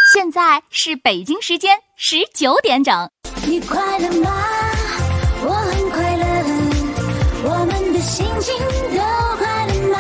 现在是北京时间19点整。 你快乐吗？我很快乐，我们的心情都快乐吗？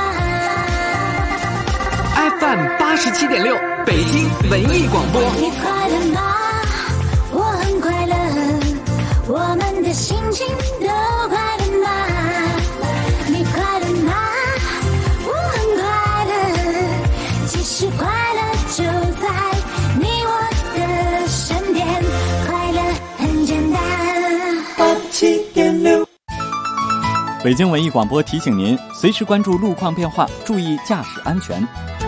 FM 87.6北京文艺广播。 你快乐吗？我很快乐，我们的心情都快乐吗？你快乐吗？我很快乐，其实快乐就在你我的身边，快乐很简单。87.6 北京文艺广播提醒您，随时关注路况变化，注意驾驶安全。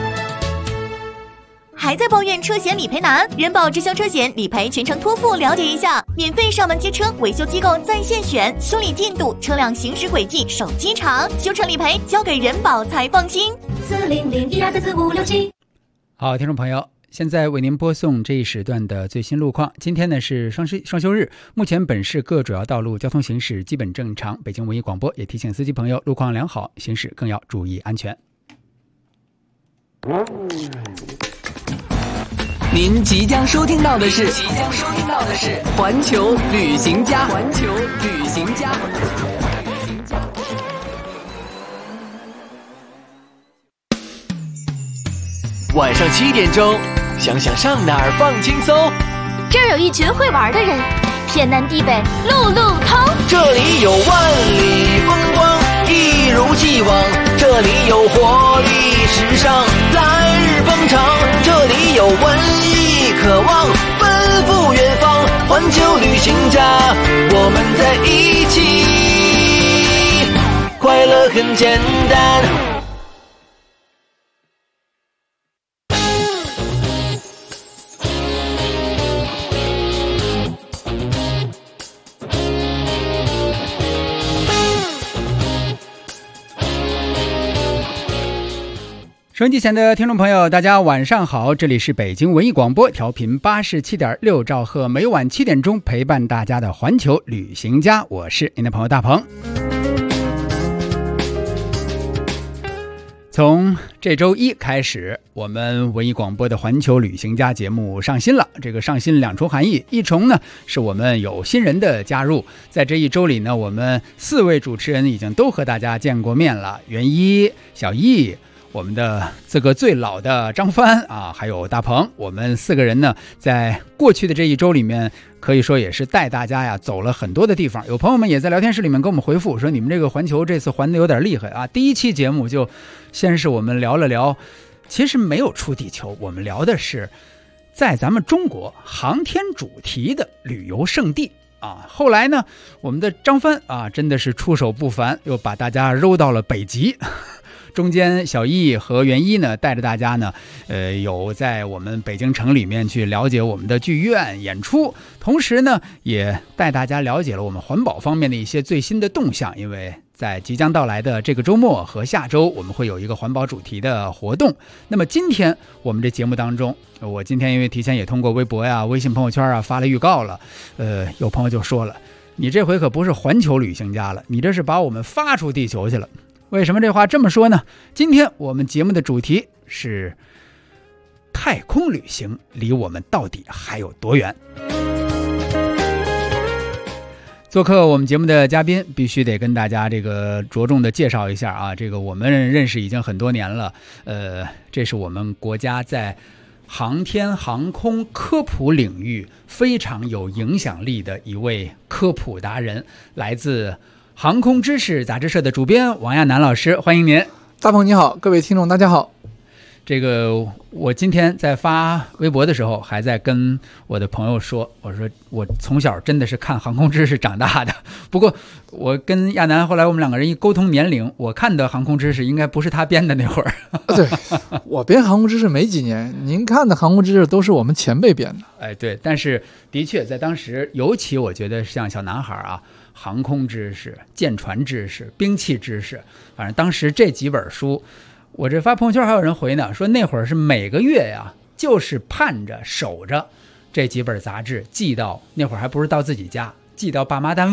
还在抱怨车险理赔难？人保直销车险理赔全程托付，了解一下。免费上门接车，维修机构在线选，修理进度、车辆行驶轨迹、手机查，修车理赔交给人保才放心。40012344567。 好，听众朋友，现在为您播送这一时段的最新路况。今天呢是双休日，目前本市各主要道路交通行驶基本正常。北京文艺广播也提醒司机朋友，路况良好，行驶更要注意安全。 您即将收听到的是环球旅行家。晚上7点钟，想想上哪儿放轻松。 这儿有一群会玩的人，天南地北路路通。 这里有万里风光，一如既往。这里有活力时尚，来日方长。这里有文艺渴望，奔赴远方。环球旅行家，我们在一起，快乐很简单。 收音机前的听众朋友，大家晚上好，这里是北京文艺广播，调频87.6兆赫，每晚7点钟陪伴大家的环球旅行家，我是您的朋友大鹏。从这周一开始，我们文艺广播的环球旅行家节目上新了。这个上新两重含义，一重呢是我们有新人的加入，在这一周里呢，我们4位主持人已经都和大家见过面了，袁一、小易，我们的资格最老的张帆啊，还有大鹏，我们4个人呢，在过去的这一周里面，可以说也是带大家呀走了很多的地方。有朋友们也在聊天室里面跟我们回复说，你们这个环球这次环的有点厉害啊。第一期节目就先是我们聊了聊，其实没有出地球，我们聊的是在咱们中国航天主题的旅游胜地啊。后来呢，我们的张帆啊真的是出手不凡，又把大家揉到了北极。中间小易和袁一呢带着大家呢有在我们北京城里面去了解我们的剧院演出，同时呢也带大家了解了我们环保方面的一些最新的动向。因为在即将到来的这个周末和下周，我们会有一个环保主题的活动。那么今天我们这节目当中，我今天因为提前也通过微博呀、微信朋友圈啊发了预告了，有朋友就说了，你这回可不是环球旅行家了，你这是把我们发出地球去了。为什么这话这么说呢？今天我们节目的主题是太空旅行离我们到底还有多远。做客我们节目的嘉宾必须得跟大家这个着重的介绍一下啊，这个我们认识已经很多年了，这是我们国家在航天航空科普领域非常有影响力的一位科普达人，来自航空知识杂志社的主编王亚楠老师，欢迎您。 大鹏你好，各位听众大家好。 这个我今天在发微博的时候还在跟我的朋友说，我说我从小真的是看航空知识长大的，不过我跟亚楠后来我们2个人一沟通年龄，我看的航空知识应该不是他编的那会儿。 对，我编航空知识没几年，您看的航空知识都是我们前辈编的。 哎，对，但是的确在当时，尤其我觉得像小男孩啊，航空知识、舰船知识、兵器知识，反正当时这几本书，我这发朋友圈还有人回呢，说那会儿是每个月呀，就是盼着守着这几本杂志寄到，那会儿还不是到自己家，寄到爸妈单位，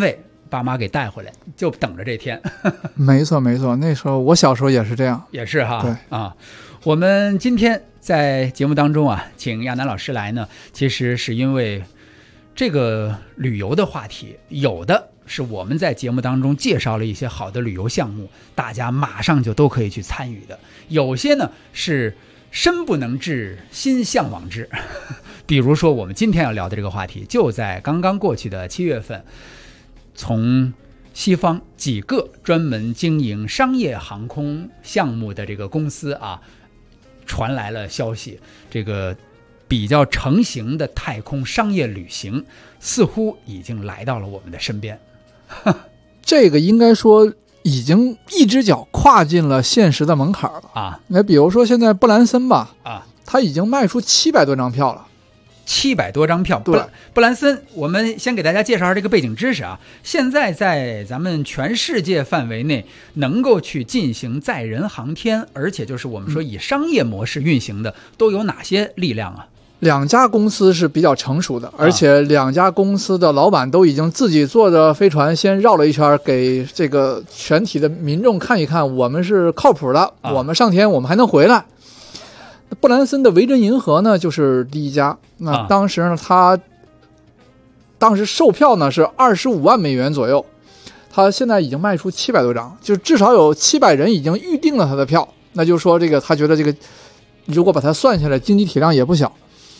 爸妈给带回来，就等着这天。 没错没错，那时候我小时候也是这样。 也是哈。 对啊，我们今天在节目当中啊，请亚楠老师来呢，其实是因为这个旅游的话题，有的是我们在节目当中介绍了一些好的旅游项目，大家马上就都可以去参与的。有些呢是身不能至，心向往之。比如说我们今天要聊的这个话题，就在刚刚过去的7月份，从西方几个专门经营商业航空项目的这个公司啊，传来了消息，这个比较成型的太空商业旅行似乎已经来到了我们的身边。 这个应该说已经一只脚跨进了现实的门槛了啊！ 那比如说现在布兰森吧， 啊， 他已经卖出700多张票了。 700多张票。 对， 布兰森，我们先给大家介绍一下这个背景知识啊。现在在咱们全世界范围内能够去进行载人航天，而且就是我们说以商业模式运行的，都有哪些力量啊 ？2家公司是比较成熟的，而且2家公司的老板都已经自己坐着飞船先绕了一圈，给这个全体的民众看一看，我们是靠谱的，我们上天我们还能回来。布兰森的维珍银河呢就是第一家，那当时呢他当时售票呢是25万美元左右，他现在已经卖出700多张，就至少有700人已经预定了他的票，那就是说这个他觉得这个如果把它算下来经济体量也不小。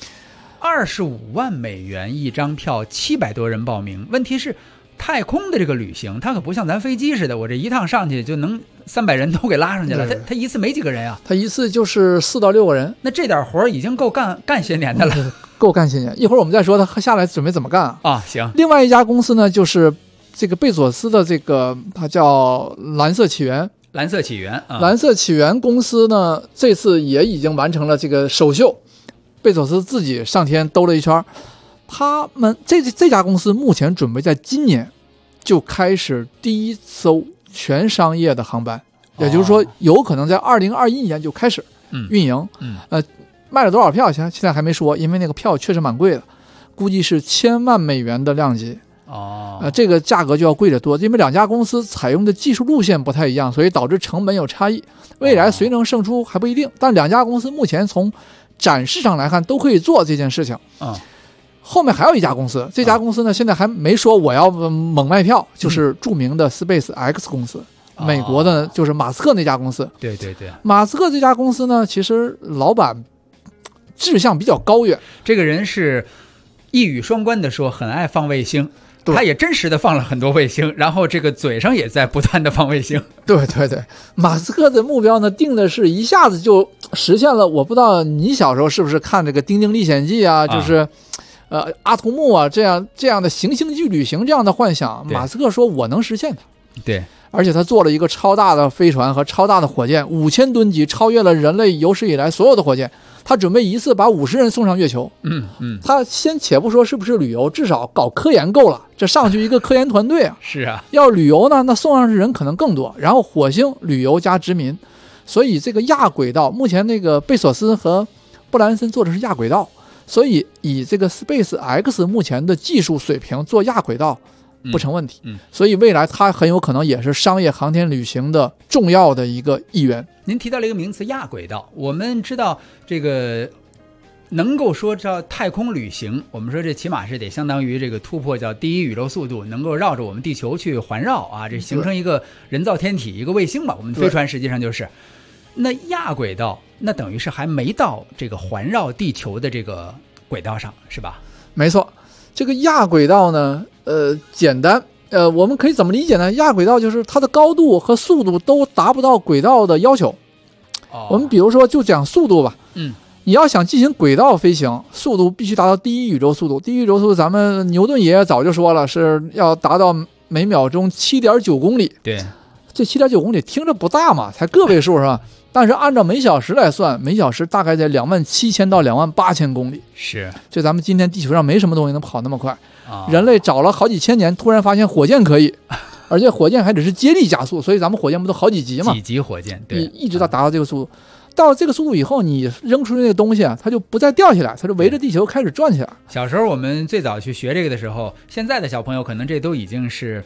25万美元一张票，700多人报名。问题是太空的这个旅行，它可不像咱飞机似的，我这一趟上去就能300人都给拉上去了。他一次没几个人啊， 他一次就是4到6个人。 那这点活已经够干些年的了， 够干些年。一会儿我们再说他下来准备怎么干啊。行。 另外一家公司呢，就是这个贝佐斯的这个，它叫蓝色起源。 蓝色起源啊， 蓝色起源公司呢，这次也已经完成了这个首秀。贝佐斯自己上天兜了一圈，他们这家公司目前准备在今年就开始第一艘全商业的航班，也就是说有可能在2021年就开始运营。卖了多少票现在还没说，因为那个票确实蛮贵的，估计是1000万美元的量级。这个价格就要贵得多，因为2家公司采用的技术路线不太一样，所以导致成本有差异。未来谁能胜出还不一定，但2家公司目前从展示上来看都可以做这件事情。后面还有一家公司，这家公司呢现在还没说我要猛卖票，就是著名的 SpaceX 公司，美国的就是马斯克那家公司。 对对对， 马斯克这家公司呢，其实老板志向比较高远， 这个人是一语双关的说，很爱放卫星。他也真实的放了很多卫星，然后这个嘴上也在不断的放卫星。 对对对，马斯克的目标呢定的是一下子就实现了。我不知道你小时候是不是看这个《丁丁历险记》啊，就是阿童木啊这样的行星去旅行这样的幻想，马斯克说我能实现它。 对， 而且他做了一个超大的飞船和超大的火箭，5000吨级，超越了人类有史以来所有的火箭。他准备一次把50人送上月球。他先且不说是不是旅游，至少搞科研够了，这上去一个科研团队啊。 是啊， 要旅游呢，那送上去人可能更多。然后火星旅游加殖民，所以这个亚轨道，目前那个贝索斯和布兰森做的是亚轨道，所以以这个 SpaceX 目前的技术水平做亚轨道不成问题。所以未来它很有可能也是商业航天旅行的重要的一个一员。 您提到了一个名词亚轨道，我们知道这个能够说叫太空旅行，我们说这起码是得相当于这个突破叫第一宇宙速度，能够绕着我们地球去环绕啊，这形成一个人造天体，一个卫星嘛。我们飞船实际上就是那亚轨道，那等于是还没到这个环绕地球的这个轨道上，是吧？ 没错，这个亚轨道呢，简单。我们可以怎么理解呢？亚轨道就是它的高度和速度都达不到轨道的要求。我们比如说就讲速度吧，你要想进行轨道飞行，速度必须达到第一宇宙速度。第一宇宙速度，咱们牛顿爷爷早就说了，是要达到每秒钟7.9公里。 对， 这7.9公里听着不大嘛，才个位数是吧？但是按照每小时来算，每小时大概在27000到28000公里。 是， 这咱们今天地球上没什么东西能跑那么快。人类找了好几千年，突然发现火箭可以，而且火箭还只是接力加速，所以咱们火箭不都好几级嘛？ 几级火箭，对， 一直到达到这个速度。到这个速度以后，你扔出去那个东西啊，它就不再掉下来，它就围着地球开始转起来。 小时候我们最早去学这个的时候，现在的小朋友可能这都已经是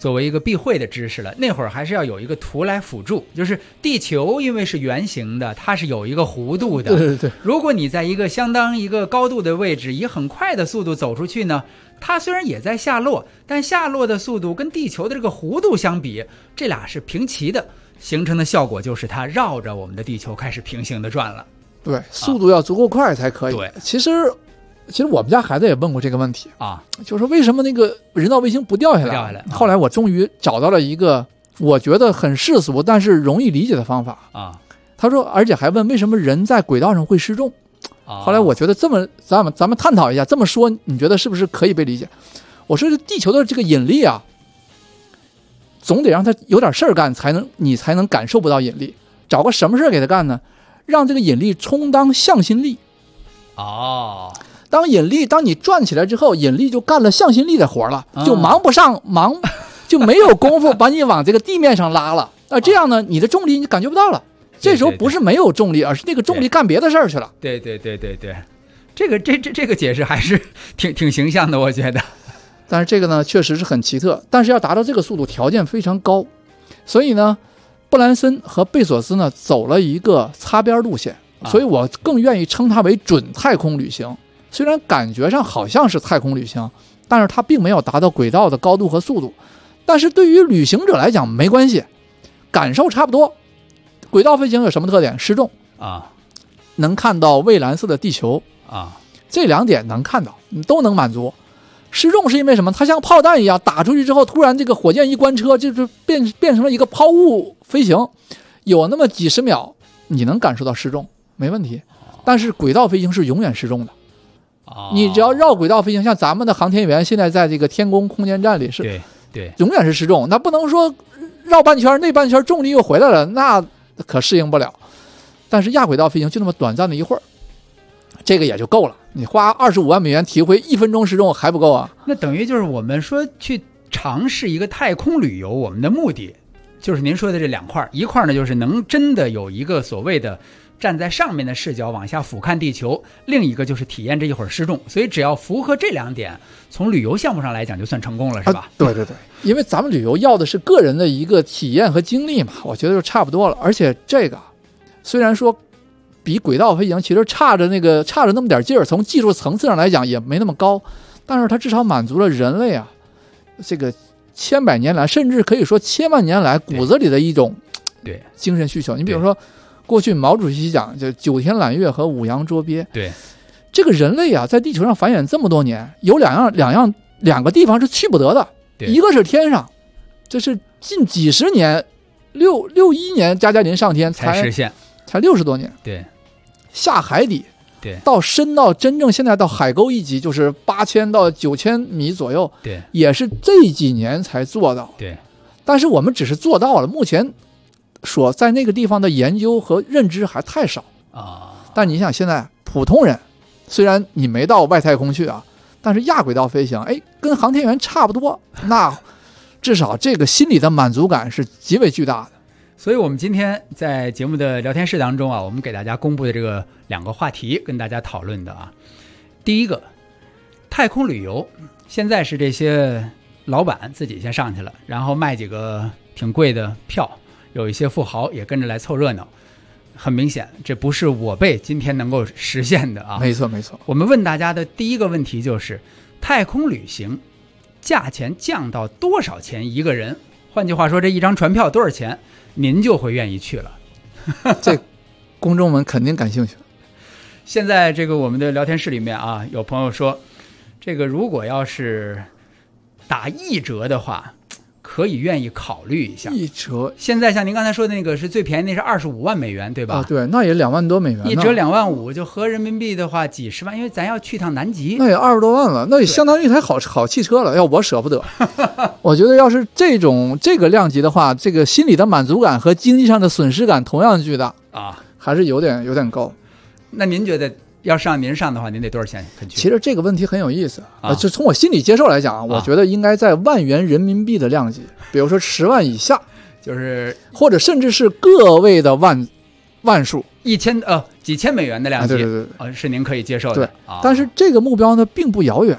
作为一个避讳的知识了。那会儿还是要有一个图来辅助，就是地球因为是圆形的，它是有一个弧度的。 对对对， 如果你在一个相当一个高度的位置，以很快的速度走出去呢，它虽然也在下落，但下落的速度跟地球的这个弧度相比，这俩是平齐的，形成的效果就是它绕着我们的地球开始平行的转了。 对，速度要足够快才可以。 对， 其实我们家孩子也问过这个问题啊， 就是为什么那个人造卫星不掉下来？后来我终于找到了一个我觉得很世俗但是容易理解的方法啊。 他说，而且还问为什么人在轨道上会失重。后来我觉得这么咱们探讨一下，这么说你觉得是不是可以被理解？我说地球的这个引力啊，总得让它有点事儿干，你才能感受不到引力。找个什么事儿给它干呢？让这个引力充当向心力。当你转起来之后，引力就干了向心力的活了，就就没有功夫把你往这个地面上拉了。这样呢，你的重力你感觉不到了。这时候不是没有重力，而是那个重力干别的事儿去了。 对，这个解释还是挺形象的，我觉得。 但是这个呢，确实是很奇特。但是要达到这个速度，条件非常高，所以呢，布兰森和贝索斯呢走了一个擦边路线，所以我更愿意称它为准太空旅行。虽然感觉上好像是太空旅行，但是它并没有达到轨道的高度和速度。但是对于旅行者来讲没关系，感受差不多。轨道飞行有什么特点？失重能看到蔚蓝色的地球这两点能看到，你都能满足。失重是因为什么？它像炮弹一样打出去之后，突然这个火箭一关车，就是变成了一个抛物飞行，有那么几十秒你能感受到失重，没问题。但是轨道飞行是永远失重的。你只要绕轨道飞行，像咱们的航天员现在在这个天宫空间站里是对永远是失重，那不能说绕半圈那半圈重力又回来了，那可适应不了。但是亚轨道飞行就那么短暂的一会儿，这个也就够了。你花25万美元体会1分钟失重还不够啊？ 那等于就是我们说去尝试一个太空旅游，我们的目的就是您说的这两块，一块呢就是能真的有一个所谓的站在上面的视角往下俯瞰地球，另一个就是体验这一会儿失重。所以只要符合这两点，从旅游项目上来讲就算成功了，是吧？ 对，因为咱们旅游要的是个人的一个体验和经历嘛，我觉得就差不多了。而且这个虽然说比轨道飞行其实差着那么点劲儿，从技术层次上来讲也没那么高，但是它至少满足了人类啊这个千百年来，甚至可以说千万年来骨子里的一种精神需求。你比如说过去毛主席讲就9天揽月和5洋捉鳖， 对， 这个人类啊在地球上繁衍这么多年，有两个地方是去不得的，一个是天上，这是近几十年61年加加林上天才实现， 才60多年。 对， 下海底， 对， 到深到真正现在到海沟一级就是8000到9000米左右， 对， 也是这几年才做到。 对， 但是我们只是做到了，目前说在那个地方的研究和认知还太少但你想现在普通人，虽然你没到外太空去啊，但是亚轨道飞行，跟航天员差不多，那至少这个心理的满足感是极为巨大的。 所以我们今天在节目的聊天室当中啊，我们给大家公布的这个2个话题跟大家讨论的啊，第一个，太空旅游现在是这些老板自己先上去了，然后卖几个挺贵的票，有一些富豪也跟着来凑热闹。很明显这不是我辈今天能够实现的啊。 没错。 我们问大家的第一个问题就是太空旅行价钱降到多少钱一个人，换句话说这一张船票多少钱您就会愿意去了。 这公众们肯定感兴趣。 现在这个我们的聊天室里面啊，有朋友说这个如果要是打1折的话可以愿意考虑一下。 1折， 现在像您刚才说的那个是最便宜，那是25万美元对吧？ 对，那也2万多美元，1 折2万5，就合人民币的话几十万，因为咱要去趟南极， 那也20多万了，那也相当于一台好汽车了。要我舍不得。我觉得要是这个量级的话，这个心理的满足感和经济上的损失感同样巨大还是有点高。 那您觉得要您上的话，您得多少钱肯去？ 其实这个问题很有意思就从我心理接受来讲我觉得应该在万元人民币的量级，比如说10万以下， 就是或者甚至是个位的万数 ，1000几千美元的量级， 对， 是您可以接受的。 对，但是这个目标呢并不遥远。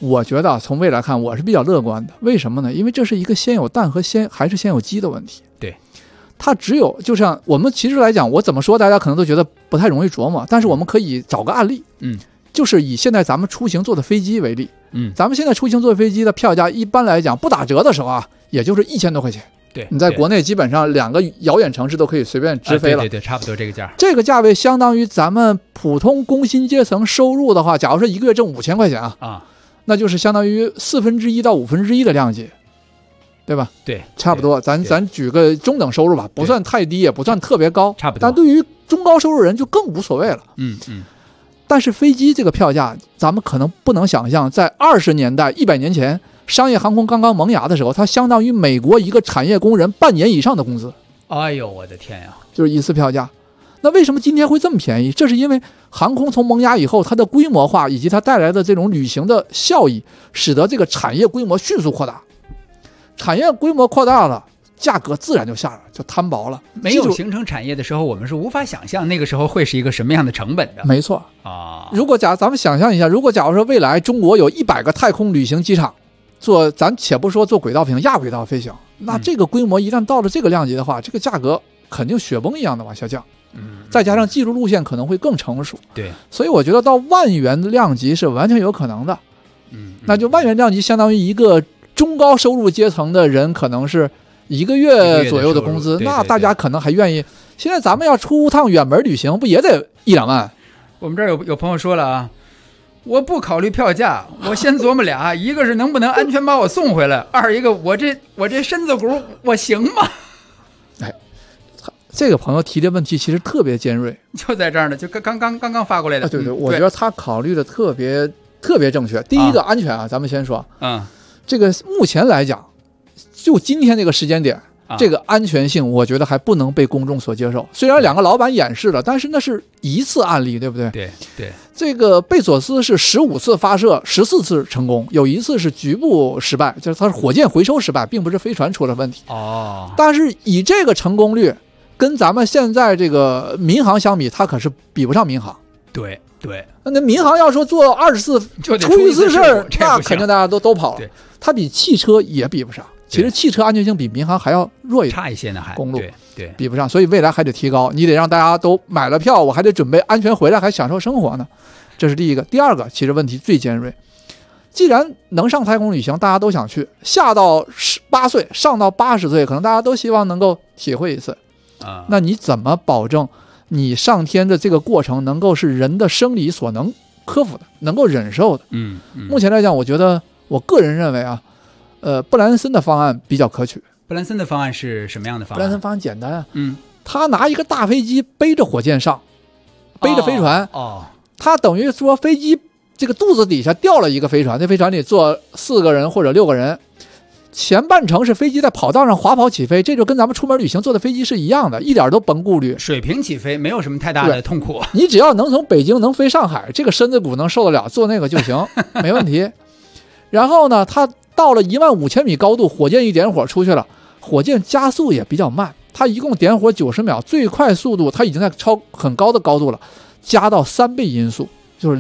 我觉得从未来看，我是比较乐观的。为什么呢？因为这是一个先有蛋和还是先有鸡的问题。 对， 它只有就像我们其实来讲，我怎么说大家可能都觉得不太容易琢磨，但是我们可以找个案例，就是以现在咱们出行坐的飞机为例，咱们现在出行坐飞机的票价一般来讲不打折的时候啊，也就是1000多块钱。 对， 你在国内基本上2个遥远城市都可以随便直飞了。 对，差不多这个价。 这个价位相当于咱们普通工薪阶层收入的话，假如说一个月挣5000块钱啊，那就是相当于1/4到1/5的量级，对吧？对，差不多。咱举个中等收入吧，不算太低，也不算特别高，差不多。但对于中高收入人就更无所谓了。但是飞机这个票价，咱们可能不能想象，在20年代、100年前，商业航空刚刚萌芽的时候，它相当于美国一个产业工人半年以上的工资。 哎呦，我的天呀！ 就是一次票价。那为什么今天会这么便宜？这是因为航空从萌芽以后，它的规模化以及它带来的这种旅行的效益，使得这个产业规模迅速扩大。产业规模扩大了，价格自然就下来，就摊薄了。 没有形成产业的时候，我们是无法想象那个时候会是一个什么样的成本的。 没错啊。如果咱们想象一下，如果假如说未来中国有100个太空旅行机场，咱且不说做轨道飞行、亚轨道飞行，那这个规模一旦到了这个量级的话，这个价格肯定雪崩一样的往下降。再加上技术路线可能会更成熟。对，所以我觉得到万元量级是完全有可能的。那就万元量级相当于一个中高收入阶层的人，可能是1个月左右的工资，那大家可能还愿意。现在咱们要出趟远门旅行，不也得1-2万？ 我们这儿有朋友说了啊，我不考虑票价，我先琢磨俩，一个是能不能安全把我送回来，二一个我这身子骨我行吗？ 哎，这个朋友提的问题其实特别尖锐， 就在这儿呢，就刚刚发过来的。 对，我觉得他考虑的特别正确。第一个安全啊，咱们先说，这个目前来讲，就今天这个时间点，这个安全性我觉得还不能被公众所接受。虽然2个老板演示了，但是那是一次案例，对不对？对。这个贝佐斯是15次发射，14次成功，有1次是局部失败，就是它是火箭回收失败，并不是飞船出了问题。但是以这个成功率，跟咱们现在这个民航相比，它可是比不上民航。对。那民航要说做20次出一次事儿，那肯定大家都跑了。它比汽车也比不上。其实汽车安全性比民航还要弱一点， 差一些呢，还公路对比不上，所以未来还得提高。你得让大家都买了票，我还得准备安全回来，还享受生活呢。这是第一个。第二个，其实问题最尖锐。既然能上太空旅行，大家都想去，下到18岁，上到80岁，可能大家都希望能够体会一次。那你怎么保证你上天的这个过程能够是人的生理所能克服的，能够忍受的？目前来讲，我觉得我个人认为啊。布兰森的方案比较可取。 布兰森的方案是什么样的方案？ 布兰森方案简单啊，他拿一个大飞机背着火箭上，背着飞船，他等于说飞机这个肚子底下掉了一个飞船，这飞船里坐4个人或者6个人，前半程是飞机在跑道上滑跑起飞，这就跟咱们出门旅行坐的飞机是一样的，一点都甭顾虑， 水平起飞，没有什么太大的痛苦。 你只要能从北京能飞上海，这个身子骨能受得了，做那个就行，没问题。然后呢，他到了15000米高度，火箭一点火出去了，火箭加速也比较慢，它一共点火90秒，最快速度它已经在超很高的高度了，加到3倍音速，就是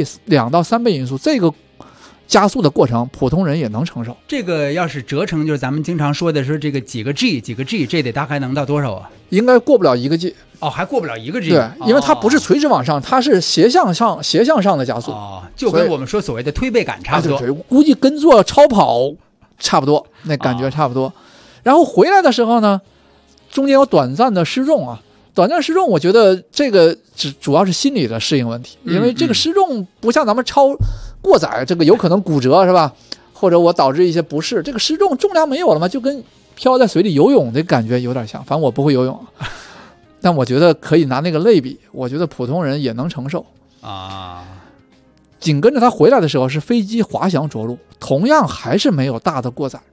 2到3倍音速，这个加速的过程普通人也能承受。 这个要是折成就是咱们经常说的是这个几个 G， 这得大概能到多少啊？ 应该过不了1个 G。 还过不了1个 G。 对，因为它不是垂直往上，它是斜向上的加速。 就跟我们说所谓的推背感差不多。 对，估计跟做超跑差不多，那感觉差不多。然后回来的时候呢，中间有短暂的失重啊。短暂失重，我觉得这个主要是心理的适应问题，因为这个失重不像咱们过载，这个有可能骨折是吧？或者我导致一些不适，这个失重重量没有了嘛，就跟漂在水里游泳的感觉有点像。反正我不会游泳，但我觉得可以拿那个类比，我觉得普通人也能承受啊。紧跟着他回来的时候是飞机滑翔着陆，同样还是没有大的过载。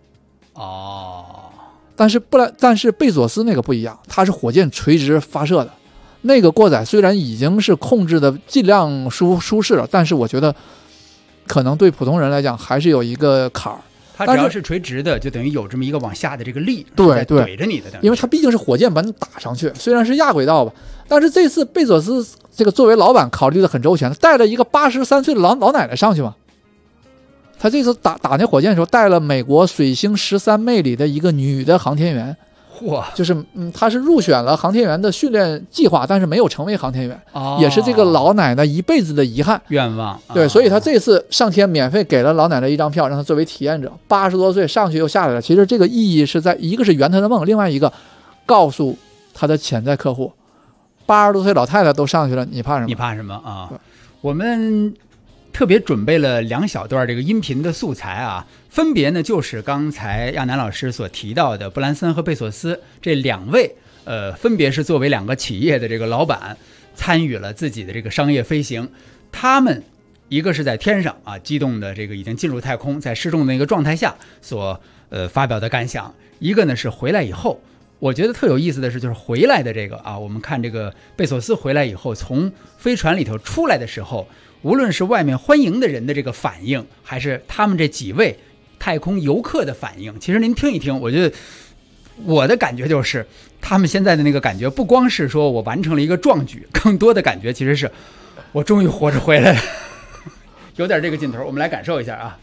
但是贝佐斯那个不一样，它是火箭垂直发射的，那个过载虽然已经是控制的尽量舒适了，但是我觉得可能对普通人来讲还是有一个坎儿。 它只要是垂直的，就等于有这么一个往下的这个力， 对， 怼着你的， 因为它毕竟是火箭把你打上去，虽然是亚轨道吧，但是这次贝佐斯这个作为老板考虑的很周全，带了一个83岁的老奶奶上去嘛。 他这次打那火箭的时候，带了美国水星13妹里的一个女的航天员， 嚯， 就是他是入选了航天员的训练计划，但是没有成为航天员，也是这个老奶奶一辈子的遗憾愿望。 对，所以他这次上天免费给了老奶奶一张票，让她作为体验者，80多岁上去又下来了。其实这个意义是在一个是圆她的梦，另外一个告诉他的潜在客户，80多岁老太太都上去了，你怕什么？ 你怕什么啊？我们特别准备了2小段这个音频的素材啊，分别呢就是刚才亚楠老师所提到的布兰森和贝索斯这2位，分别是作为2个企业的这个老板，参与了自己的这个商业飞行。他们一个是在天上啊，激动的这个已经进入太空，在失重的一个状态下所发表的感想；一个呢是回来以后。我觉得特有意思的是，就是回来的这个啊，我们看这个贝索斯回来以后，从飞船里头出来的时候，无论是外面欢迎的人的这个反应，还是他们这几位太空游客的反应，其实您听一听，我觉得我的感觉就是，他们现在的那个感觉，不光是说我完成了一个壮举，更多的感觉其实是我终于活着回来了，有点这个劲头，我们来感受一下啊。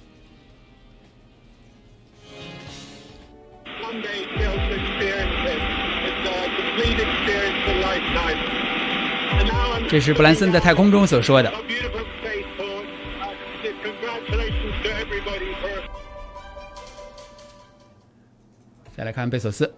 这是布兰森在太空中所说的。再来看贝索斯。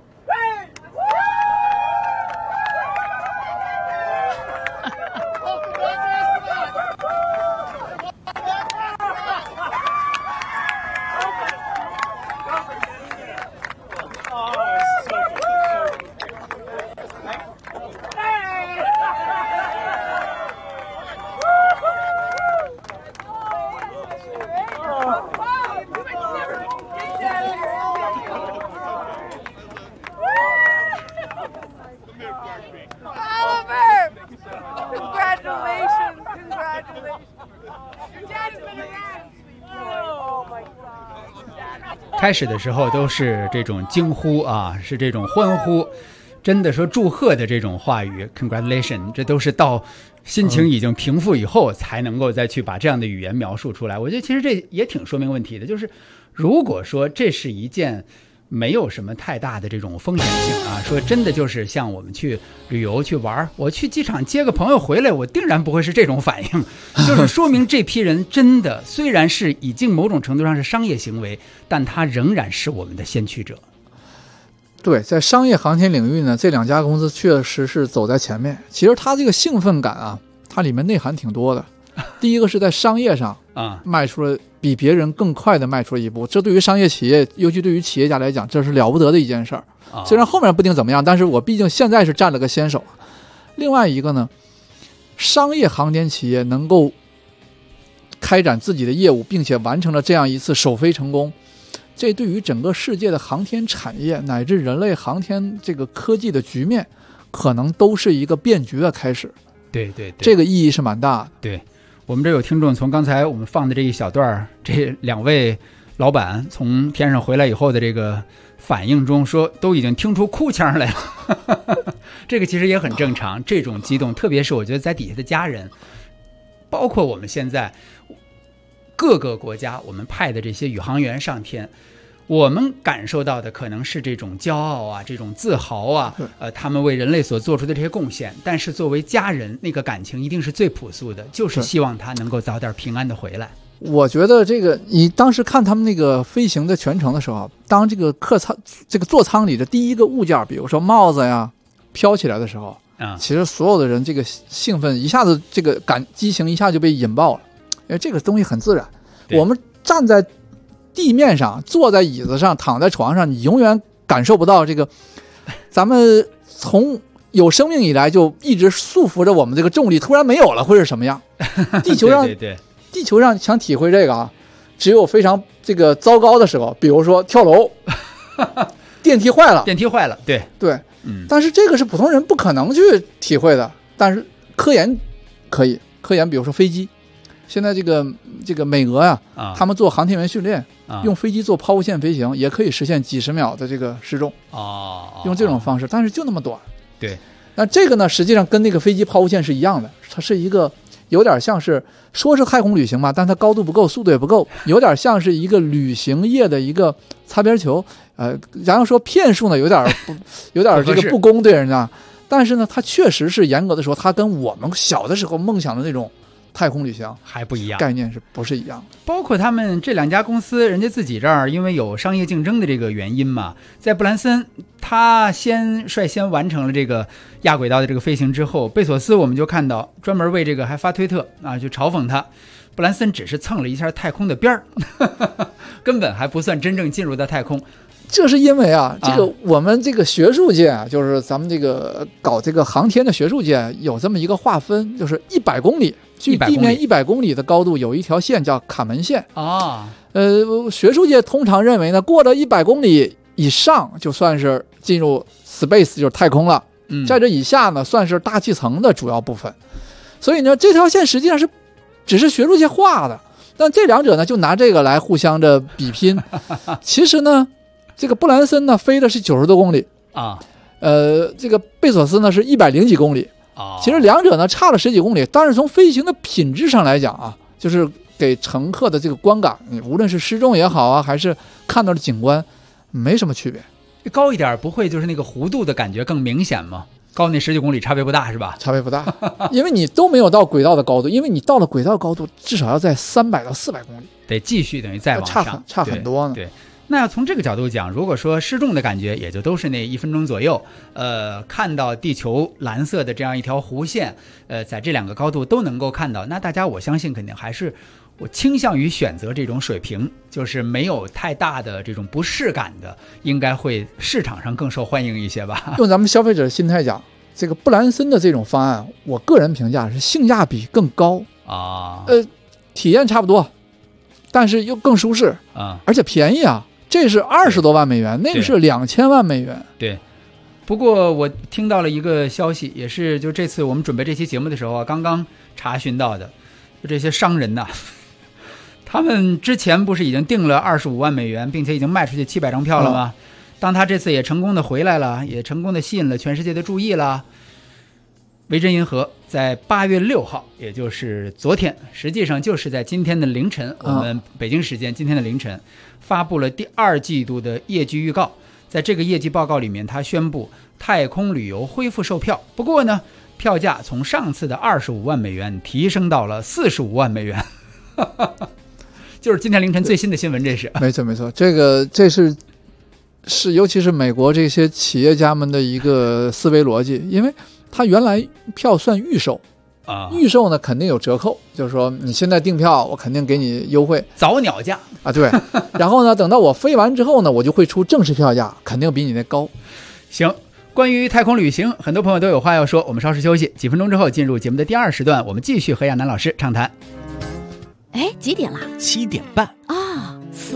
开始的时候都是这种惊呼啊，是这种欢呼，真的说祝贺的这种话语 congratulation， 这都是到心情已经平复以后才能够再去把这样的语言描述出来。我觉得其实这也挺说明问题的，就是如果说这是一件没有什么太大的这种风险性啊，说真的就是像我们去旅游去玩，我去机场接个朋友回来，我定然不会是这种反应，就是说明这批人真的虽然是已经某种程度上是商业行为，但他仍然是我们的先驱者。 对，在商业航天领域呢，这2家公司确实是走在前面。其实它这个兴奋感啊，它里面内涵挺多的。第一个是在商业上啊，迈出了比别人更快的迈出了一步，这对于商业企业，尤其对于企业家来讲，这是了不得的一件事儿。虽然后面不定怎么样，但是我毕竟现在是占了个先手。另外一个呢，商业航天企业能够开展自己的业务，并且完成了这样一次首飞成功，这对于整个世界的航天产业乃至人类航天这个科技的局面，可能都是一个变局的开始。 对对对， 这个意义是蛮大的。 对，我们这有听众从刚才我们放的这一小段，这2位老板从天上回来以后的这个反应中说，都已经听出哭腔来了。这个其实也很正常，这种激动，特别是我觉得在底下的家人，包括我们现在各个国家我们派的这些宇航员上天，我们感受到的可能是这种骄傲啊，这种自豪啊，他们为人类所做出的这些贡献。但是作为家人，那个感情一定是最朴素的，就是希望他能够早点平安的回来。 我觉得这个，你当时看他们那个飞行的全程的时候，当这个座舱里的第一个物件，比如说帽子呀，飘起来的时候，其实所有的人这个兴奋一下子，这个激情一下就被引爆了，因为这个东西很自然。我们站在地面上，坐在椅子上，躺在床上，你永远感受不到这个，咱们从有生命以来就一直束缚着我们这个重力突然没有了会是什么样。地球上对地球上想体会这个啊，只有非常这个糟糕的时候，比如说跳楼电梯坏了， 对， 但是这个是普通人不可能去体会的，但是科研可以，科研比如说飞机，现在这个美俄呀，他们做航天员训练，用飞机做抛物线飞行，也可以实现几十秒的这个失重，用这种方式，但是就那么短。 对， 那这个呢，实际上跟那个飞机抛物线是一样的，它是一个有点像是说是太空旅行吧，但它高度不够，速度也不够，有点像是一个旅行业的一个擦边球。然后说骗术呢，有点这个不公对人家，但是呢，它确实是严格的说，它跟我们小的时候梦想的那种太空旅行还不一样， 概念是不是一样？ 包括他们这2家公司，人家自己这儿因为有商业竞争的这个原因嘛，在布兰森他率先完成了这个亚轨道的这个飞行之后，贝索斯我们就看到专门为这个还发推特啊，就嘲讽他，布兰森只是蹭了一下太空的边儿，根本还不算真正进入到太空。 这是因为这个我们这个学术界就是咱们这个搞这个航天的学术界有这么一个划分，就是100公里，距地面100公里的高度有一条线叫卡门线啊。学术界通常认为呢，过了100公里以上就算是进入 space 就是太空了，在这以下呢算是大气层的主要部分。所以呢，这条线实际上只是学术界画的，但这两者呢就拿这个来互相的比拼。其实呢，这个布兰森呢飞的是90多公里啊，这个贝索斯呢是100几公里啊。其实两者呢差了10几公里，但是从飞行的品质上来讲啊，就是给乘客的这个观感，无论是失重也好啊，还是看到的景观，没什么区别。 高一点不会就是那个弧度的感觉更明显吗？高那10几公里差别不大是吧？ 差别不大，因为你都没有到轨道的高度，因为你到了轨道高度至少要在300到400公里， 得继续等于再往上， 差很多呢。 对。那要从这个角度讲，如果说失重的感觉也就都是那1分钟左右，看到地球蓝色的这样一条弧线，在这2个高度都能够看到，那大家我相信肯定还是我倾向于选择这种水平，就是没有太大的这种不适感的，应该会市场上更受欢迎一些吧。 用咱们消费者的心态讲，这个布兰森的这种方案，我个人评价是性价比更高啊，体验差不多，但是又更舒适啊，而且便宜啊。这是20多万美元，那个是2000万美元。 对，不过我听到了一个消息，也是就这次我们准备这期节目的时候刚刚查询到的，就这些商人呐，他们之前不是已经定了25万美元，并且已经卖出去700张票了吗？当他这次也成功的回来了，也成功的吸引了全世界的注意了。维珍银河在8月6号，也就是昨天，实际上就是在今天的凌晨，我们北京时间今天的凌晨，发布了第2季度的业绩预告。在这个业绩报告里面，他宣布太空旅游恢复售票，不过呢，票价从上次的25万美元提升到了45万美元。就是今天凌晨最新的新闻，这是没错，这是尤其是美国这些企业家们的一个思维逻辑，因为他原来票算预售啊，预售呢肯定有折扣，就是说你现在订票，我肯定给你优惠， 早鸟价啊，对。然后呢，等到我飞完之后呢，我就会出正式票价，肯定比你那高。 行，关于太空旅行，很多朋友都有话要说，我们稍事休息，几分钟之后进入节目的第2时段，我们继续和亚楠老师畅谈。 哎，几点了 ？7点半啊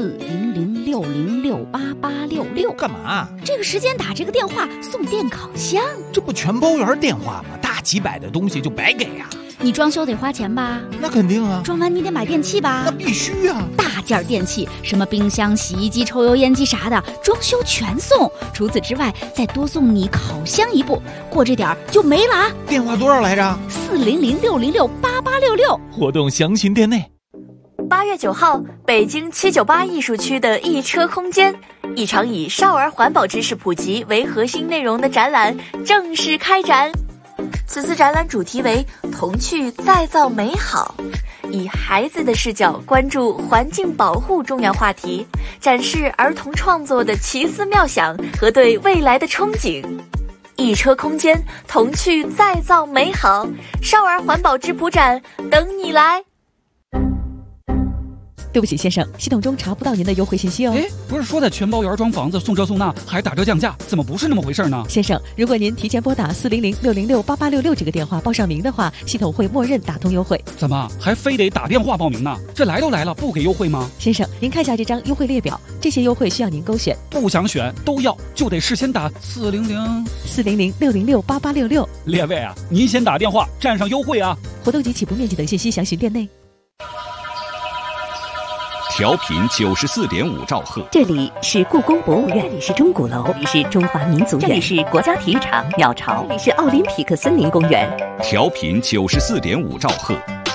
！40060688866， 干嘛？ 这个时间打这个电话送电烤箱， 这不全包圆电话吗？大几百的东西就白给啊！ 你装修得花钱吧？ 那肯定啊！ 装完你得买电器吧？ 那必须啊！ 大件电器，什么冰箱、洗衣机、抽油烟机啥的，装修全送。除此之外，再多送你烤箱1部，过这点就没了啊！ 电话多少来着 ？40060688866， 活动详情店内。 8月9号，北京798艺术区的一车空间，一场以少儿环保知识普及为核心内容的展览正式开展。此次展览主题为童趣再造美好，以孩子的视角关注环境保护重要话题，展示儿童创作的奇思妙想和对未来的憧憬。一车空间，童趣再造美好，少儿环保质朴展等你来。 对不起先生，系统中查不到您的优惠信息哦。 哎，不是说在全包圆装房子送这送那还打折降价，怎么不是那么回事呢？ 先生，如果您提前拨打40060688866这个电话报上名的话，系统会默认打通优惠。 怎么还非得打电话报名呢？这来都来了，不给优惠吗？ 先生，您看一下这张优惠列表，这些优惠需要您勾选。 不想选都要，就得事先打 40060688866。 列位啊，您先打电话占上优惠啊！ 活动及起步面积等信息详询店内。 调频94.5兆赫， 这里是故宫博物院，这里是钟鼓楼，这里是中华民族园，这里是国家体育场鸟巢，这里是奥林匹克森林公园。 调频94.5兆赫，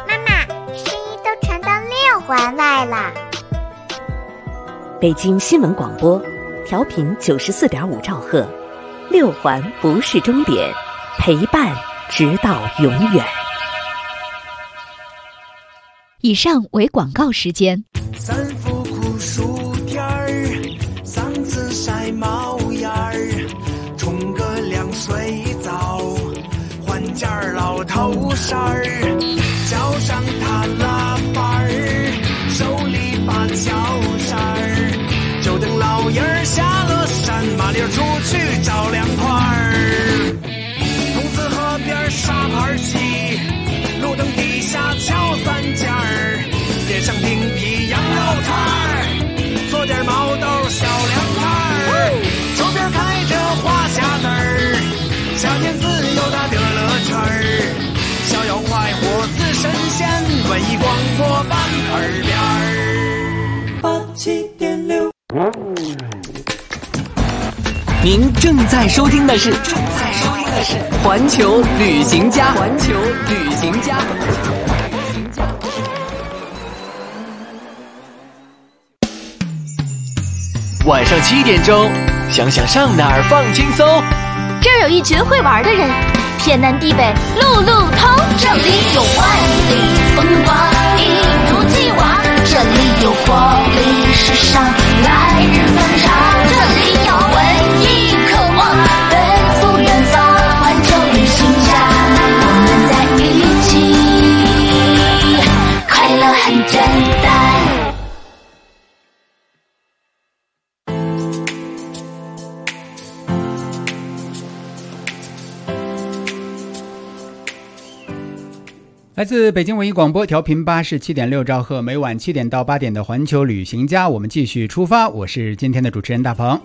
环外啦。 北京新闻广播，调频94.5兆赫，6环不是终点，陪伴直到永远。 以上为广告时间。 三伏酷暑天儿，嗓子晒冒烟儿，冲个凉水澡，换件老头衫儿，脚上踏喇叭儿，手里把脚扇儿，就等老爷儿下了山，麻溜出去找凉快儿。东四河边沙盘棋，路灯底下敲三尖儿，点上冰皮羊肉串儿，做点毛豆小凉菜儿，周边开着花匣子儿，夏天自由它的乐趣儿，逍遥快活似神仙，文艺广播伴耳边儿87.6。 您正在收听的是环球旅行家。环球旅行家。 晚上7点钟，想想上哪儿放轻松。 这儿有一群会玩的人，天南地北路路通。这里有万里风光，一如既往。这里有活力时尚，来日方长。这里有文艺渴望，奔赴远方。环球旅行家，我们在一起，快乐很简单。 来自北京文艺广播调频87.6兆赫，每晚7点到8点的环球旅行家，我们继续出发。我是今天的主持人大鹏。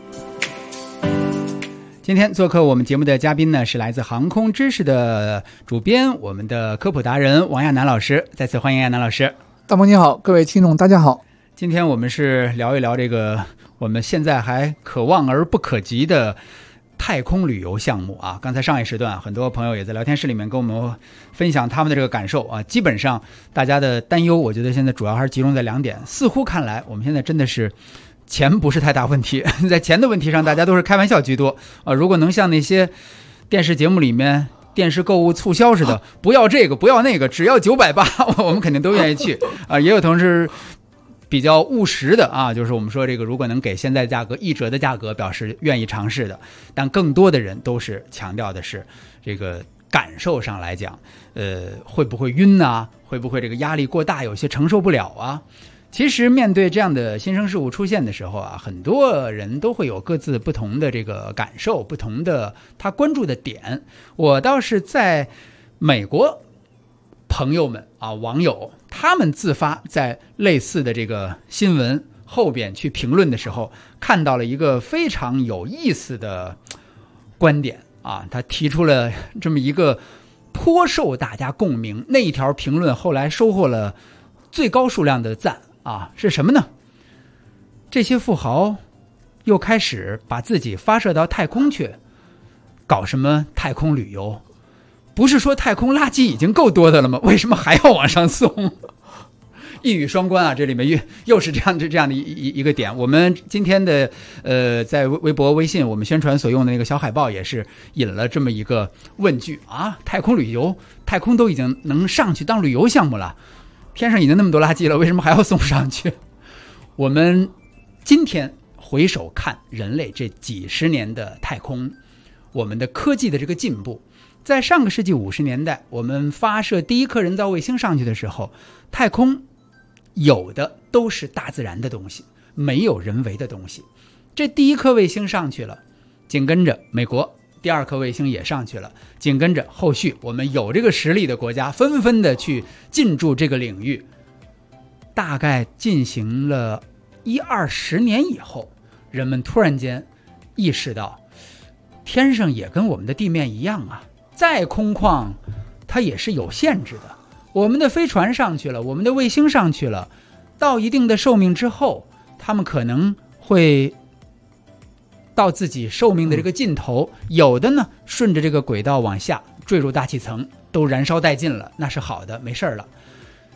今天做客我们节目的嘉宾呢，是来自航空知识的主编，我们的科普达人王亚楠老师。再次欢迎亚楠老师。 大鹏你好，各位听众大家好。 今天我们是聊一聊这个我们现在还可望而不可及的太空旅游项目啊。刚才上一时段很多朋友也在聊天室里面跟我们分享他们的这个感受啊。基本上大家的担忧，我觉得现在主要还是集中在2点。似乎看来我们现在真的是钱不是太大问题，在钱的问题上大家都是开玩笑居多啊。如果能像那些电视节目里面电视购物促销似的，不要这个不要那个，只要980，我们肯定都愿意去啊。也有同事比较务实的啊，就是我们说这个如果能给现在价格1折的价格，表示愿意尝试的。但更多的人都是强调的是这个感受上来讲，会不会晕啊？会不会这个压力过大，有些承受不了啊？其实面对这样的新生事物出现的时候啊，很多人都会有各自不同的这个感受，不同的他关注的点。我倒是在美国朋友们啊，网友他们自发在类似的这个新闻后边去评论的时候，看到了一个非常有意思的观点啊，他提出了这么一个颇受大家共鸣，那一条评论后来收获了最高数量的赞啊，是什么呢？这些富豪又开始把自己发射到太空去，搞什么太空旅游？不是说太空垃圾已经够多的了吗？为什么还要往上送？一语双关啊，这里面又是这样的一个点。我们今天的在微博、微信我们宣传所用的那个小海报也是引了这么一个问句啊：太空旅游，太空都已经能上去当旅游项目了，天上已经那么多垃圾了，为什么还要送上去？我们今天回首看人类这几十年的太空，我们的科技的这个进步。在上个世纪50年代，我们发射第一颗人造卫星上去的时候，太空有的都是大自然的东西，没有人为的东西。这第一颗卫星上去了，紧跟着美国第2颗卫星也上去了，紧跟着后续我们有这个实力的国家纷纷的去进驻这个领域。大概进行了10-20年以后，人们突然间意识到，天上也跟我们的地面一样啊，再空旷它也是有限制的。我们的飞船上去了，我们的卫星上去了，到一定的寿命之后，他们可能会到自己寿命的这个尽头，有的呢顺着这个轨道往下坠入大气层，都燃烧殆尽了，那是好的，没事了。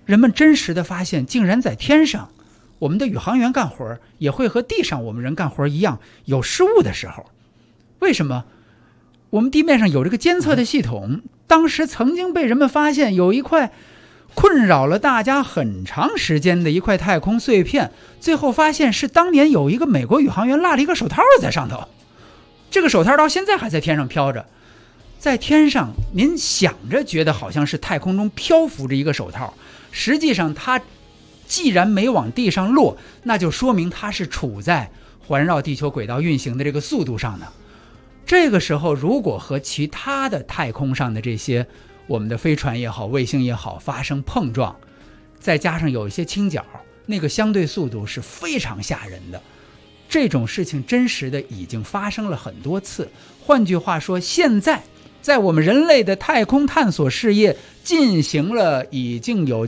人们真实的发现，竟然在天上，我们的宇航员干活也会和地上我们人干活一样有失误的时候。为什么？我们地面上有这个监测的系统，当时曾经被人们发现有一块困扰了大家很长时间的一块太空碎片，最后发现是当年有一个美国宇航员落了一个手套在上头，这个手套到现在还在天上飘着。在天上您想着觉得好像是太空中漂浮着一个手套，实际上它既然没往地上落，那就说明它是处在环绕地球轨道运行的这个速度上的。这个时候如果和其他的太空上的这些我们的飞船也好卫星也好发生碰撞，再加上有一些倾角，那个相对速度是非常吓人的。这种事情真实的已经发生了很多次。换句话说，现在在我们人类的太空探索事业进行了已经有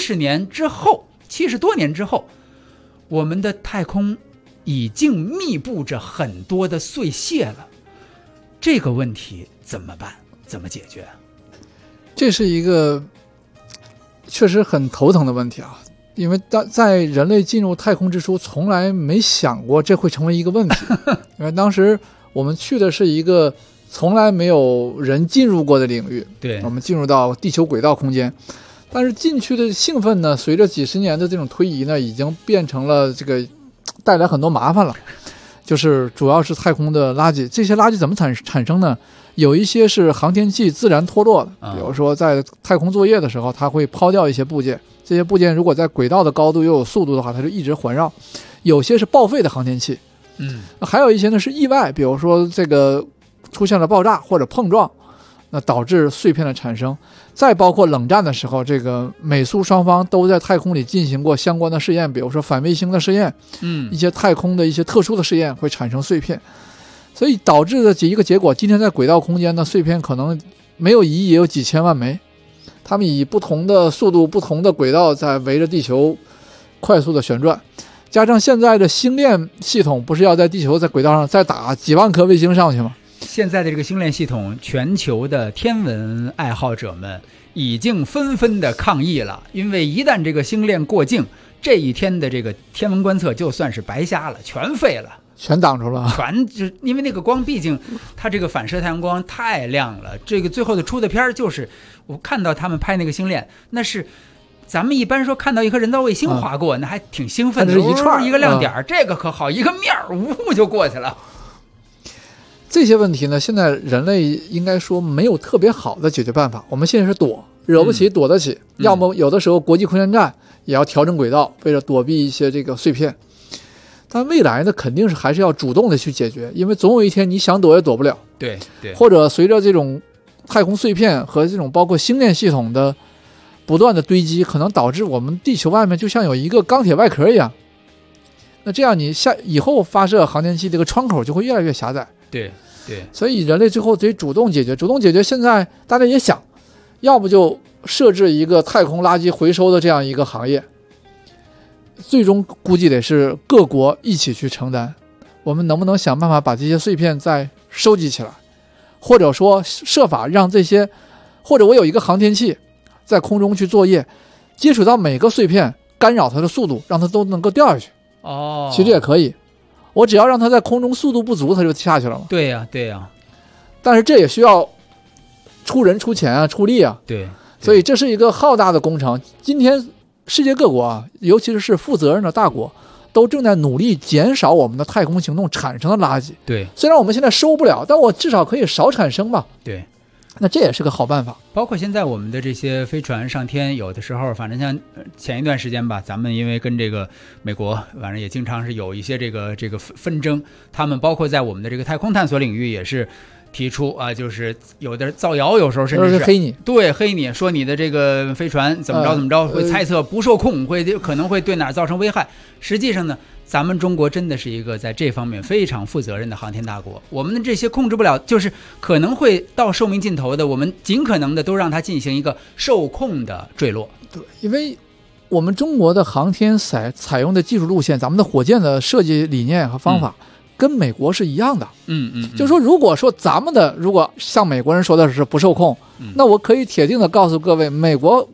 70多年之后，我们的太空已经密布着很多的碎屑了。这个问题怎么办？怎么解决？ 这是一个确实很头疼的问题啊，因为在人类进入太空之初，从来没想过这会成为一个问题。因为当时我们去的是一个从来没有人进入过的领域， 对， 我们进入到地球轨道空间，但是进去的兴奋呢，随着几十年的这种推移呢，已经变成了这个带来很多麻烦了。就是主要是太空的垃圾，这些垃圾怎么产生呢？有一些是航天器自然脱落的，比如说在太空作业的时候，它会抛掉一些部件，这些部件如果在轨道的高度又有速度的话，它就一直环绕。有些是报废的航天器，还有一些呢是意外，比如说这个出现了爆炸或者碰撞，那导致碎片的产生。再包括冷战的时候，这个美苏双方都在太空里进行过相关的试验，比如说反卫星的试验，一些太空的一些特殊的试验会产生碎片，所以导致的一个结果，今天在轨道空间的碎片可能没有1亿也有几千万枚，它们以不同的速度、不同的轨道在围着地球快速的旋转，加上现在的星链系统不是要在地球在轨道上再打几万颗卫星上去吗？ 现在的这个星链系统，全球的天文爱好者们已经纷纷的抗议了，因为一旦这个星链过境，这一天的这个天文观测就算是白瞎了，全废了， 全挡住了， 就因为那个光，毕竟它这个反射太阳光太亮了。这个最后的出的片就是我看到他们拍那个星链，那是咱们一般说看到一颗人造卫星划过，那还挺兴奋的， 是一串一个亮点，这个可好，一个面呜就过去了。 这些问题呢，现在人类应该说没有特别好的解决办法。我们现在是躲，惹不起躲得起，要么有的时候国际空间站也要调整轨道，为了躲避一些这个碎片。但未来呢，肯定是还是要主动的去解决，因为总有一天你想躲也躲不了。 对， 或者随着这种太空碎片和这种包括星链系统的不断的堆积，可能导致我们地球外面就像有一个钢铁外壳一样。那这样你以后发射航天器这个窗口就会越来越狭窄。 对， 所以人类最后得主动解决。现在大家也想，要不就设置一个太空垃圾回收的这样一个行业，最终估计得是各国一起去承担。我们能不能想办法把这些碎片再收集起来，或者说设法让这些，或者我有一个航天器在空中去作业，接触到每个碎片，干扰它的速度，让它都能够掉下去。其实也可以。我只要让它在空中速度不足，它就下去了嘛。 对呀。 但是这也需要出人出钱啊，出力啊。 对。 所以这是一个浩大的工程。今天世界各国啊，尤其是负责任的大国，都正在努力减少我们的太空行动产生的垃圾。 对。 虽然我们现在收不了，但我至少可以少产生嘛。 对。 那这也是个好办法。 包括现在我们的这些飞船上天，有的时候反正像前一段时间吧，咱们因为跟这个美国反正也经常是有一些这个纷争，他们包括在我们的这个太空探索领域也是提出啊，就是有的造谣，有时候甚至是黑你， 对，黑你说你的这个飞船怎么着，会猜测不受控，可能会对哪儿造成危害。实际上呢，咱们中国真的是一个在这方面非常负责任的航天大国，我们的这些控制不了，就是可能会到寿命尽头的，我们尽可能的都让它进行一个受控的坠落。 对，因为我们中国的航天采用的技术路线，咱们的火箭的设计理念和方法跟美国是一样的。就是说如果说咱们的如果像美国人说的是不受控，那我可以铁定的告诉各位，美国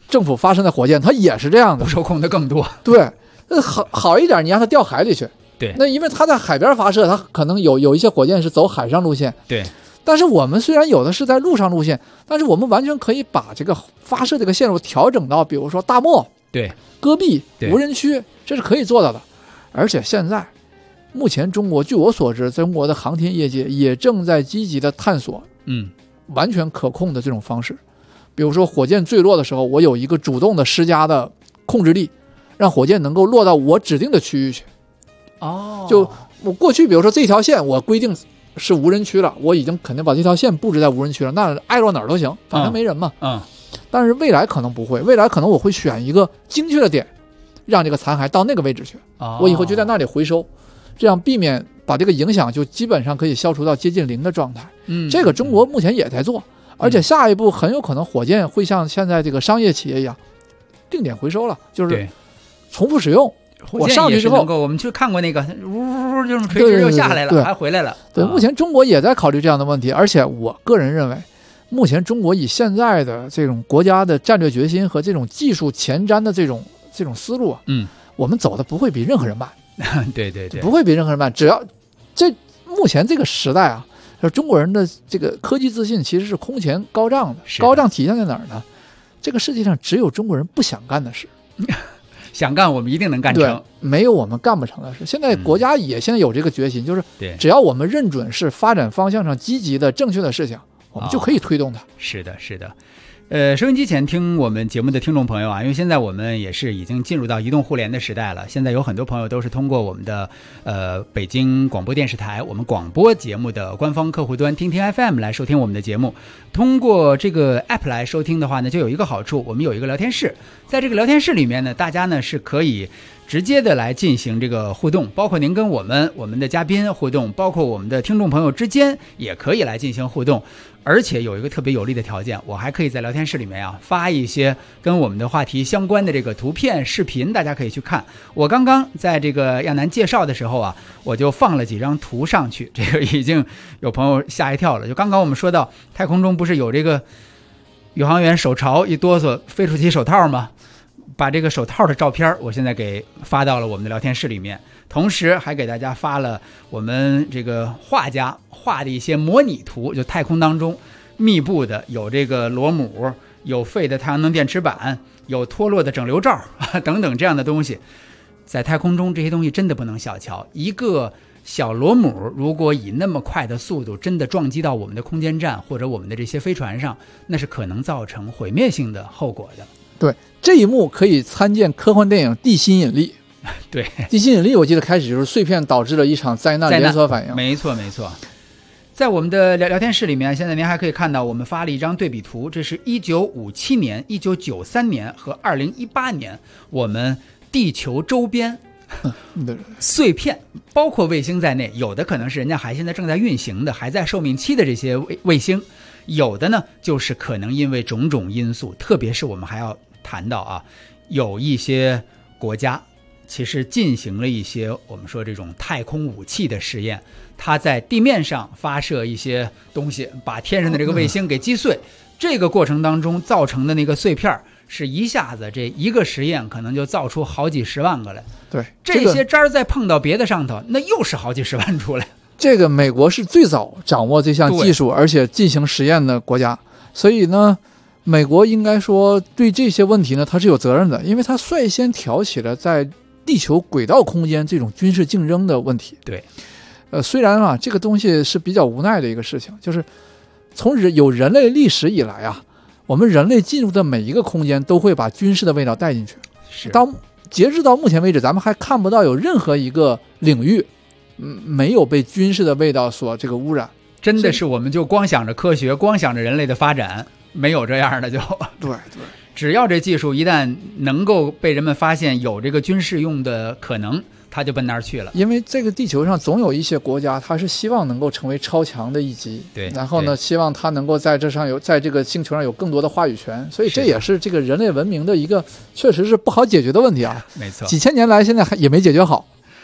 政府发射的火箭，它也是这样的， 不受控的更多。 对，好一点，你让它掉海里去。 对， 那因为它在海边发射，它可能有一些火箭是走海上路线。 对， 但是我们虽然有的是在陆上路线，但是我们完全可以把这个发射这个线路调整到，比如说大漠、 对， 戈壁、无人区，这是可以做到的。而且现在，目前中国据我所知，中国的航天业界也正在积极的探索，完全可控的这种方式。比如说火箭坠落的时候，我有一个主动的施加的控制力，让火箭能够落到我指定的区域去。就我过去比如说这条线我规定是无人区了，我已经肯定把这条线布置在无人区了，那爱落哪儿都行，反正没人嘛。但是未来可能不会，未来可能我会选一个精确的点，让这个残骸到那个位置去，我以后就在那里回收，这样避免把这个影响就基本上可以消除到接近零的状态。这个中国目前也在做，而且下一步很有可能火箭会像现在这个商业企业一样，定点回收了，就是重复使用。我上去之后， 我们去看过那个，呜呜呜，就是垂直又下来了，还回来了。 对，目前中国也在考虑这样的问题，而且我个人认为，目前中国以现在的这种国家的战略决心和这种技术前瞻的这种思路啊，我们走的不会比任何人慢。 对对对， 不会比任何人慢。只要目前这个时代啊，中国人的这个科技自信其实是空前高涨的。高涨体现在哪儿呢？这个世界上只有中国人不想干的事。 想干我们一定能干成， 没有我们干不成的事。现在国家也现在有这个决心，就是只要我们认准是发展方向上积极的正确的事情，我们就可以推动它。 是的，是的。收音机前听我们节目的听众朋友啊，因为现在我们也是已经进入到移动互联的时代了，现在有很多朋友都是通过我们的北京广播电视台我们广播节目的官方客户端听听 FM 来收听我们的节目。通过这个 app 来收听的话呢，就有一个好处，我们有一个聊天室，在这个聊天室里面呢，大家呢是可以直接的来进行这个互动，包括您跟我们的嘉宾互动，包括我们的听众朋友之间也可以来进行互动。而且有一个特别有利的条件，我还可以在聊天室里面啊发一些跟我们的话题相关的这个图片视频，大家可以去看。我刚刚在这个亚楠介绍的时候啊，我就放了几张图上去，这个已经有朋友吓一跳了。就刚刚我们说到太空中不是有这个宇航员手潮一哆嗦飞出去手套吗？把这个手套的照片我现在给发到了我们的聊天室里面，同时还给大家发了我们这个画家画的一些模拟图，就太空当中密布的有这个螺母，有废的太阳能电池板，有脱落的整流罩等等这样的东西。在太空中这些东西真的不能小瞧，一个小螺母如果以那么快的速度真的撞击到我们的空间站或者我们的这些飞船上，那是可能造成毁灭性的后果的。 对，这一幕可以参见科幻电影《地心引力》。 对， 地心引力我记得开始就是碎片导致了一场灾难连锁反应。 没错没错。在我们的聊天室里面，现在您还可以看到我们发了一张对比图，这是1957年、1993年和2018年我们地球周边碎片，包括卫星在内，有的可能是人家还现在正在运行的，还在寿命期的这些卫星，有的呢就是可能因为种种因素，特别是我们还要谈到啊，有一些国家其实进行了一些我们说这种太空武器的实验，它在地面上发射一些东西，把天上的这个卫星给击碎，这个过程当中造成的那个碎片是一下子这一个实验可能就造出好几十万个来。 对， 这些渣再碰到别的上头，那又是好几十万出来。 这个美国是最早掌握这项技术而且进行实验的国家，所以呢美国应该说对这些问题呢它是有责任的，因为它率先挑起了在地球轨道空间这种军事竞争的问题。 对， 虽然啊这个东西是比较无奈的一个事情，就是从有人类历史以来啊，我们人类进入的每一个空间都会把军事的味道带进去。 是， 截至到目前为止，咱们还看不到有任何一个领域没有被军事的味道所这个污染。 真的是我们就光想着科学，光想着人类的发展，没有这样的就对， 只要这技术一旦能够被人们发现有这个军事用的可能，它就奔那儿去了。 因为这个地球上总有一些国家，它是希望能够成为超强的一极， 对， 然后呢，希望它能够在这个星球上有更多的话语权，所以这也是这个人类文明的一个确实是不好解决的问题啊。 没错， 几千年来现在也没解决好。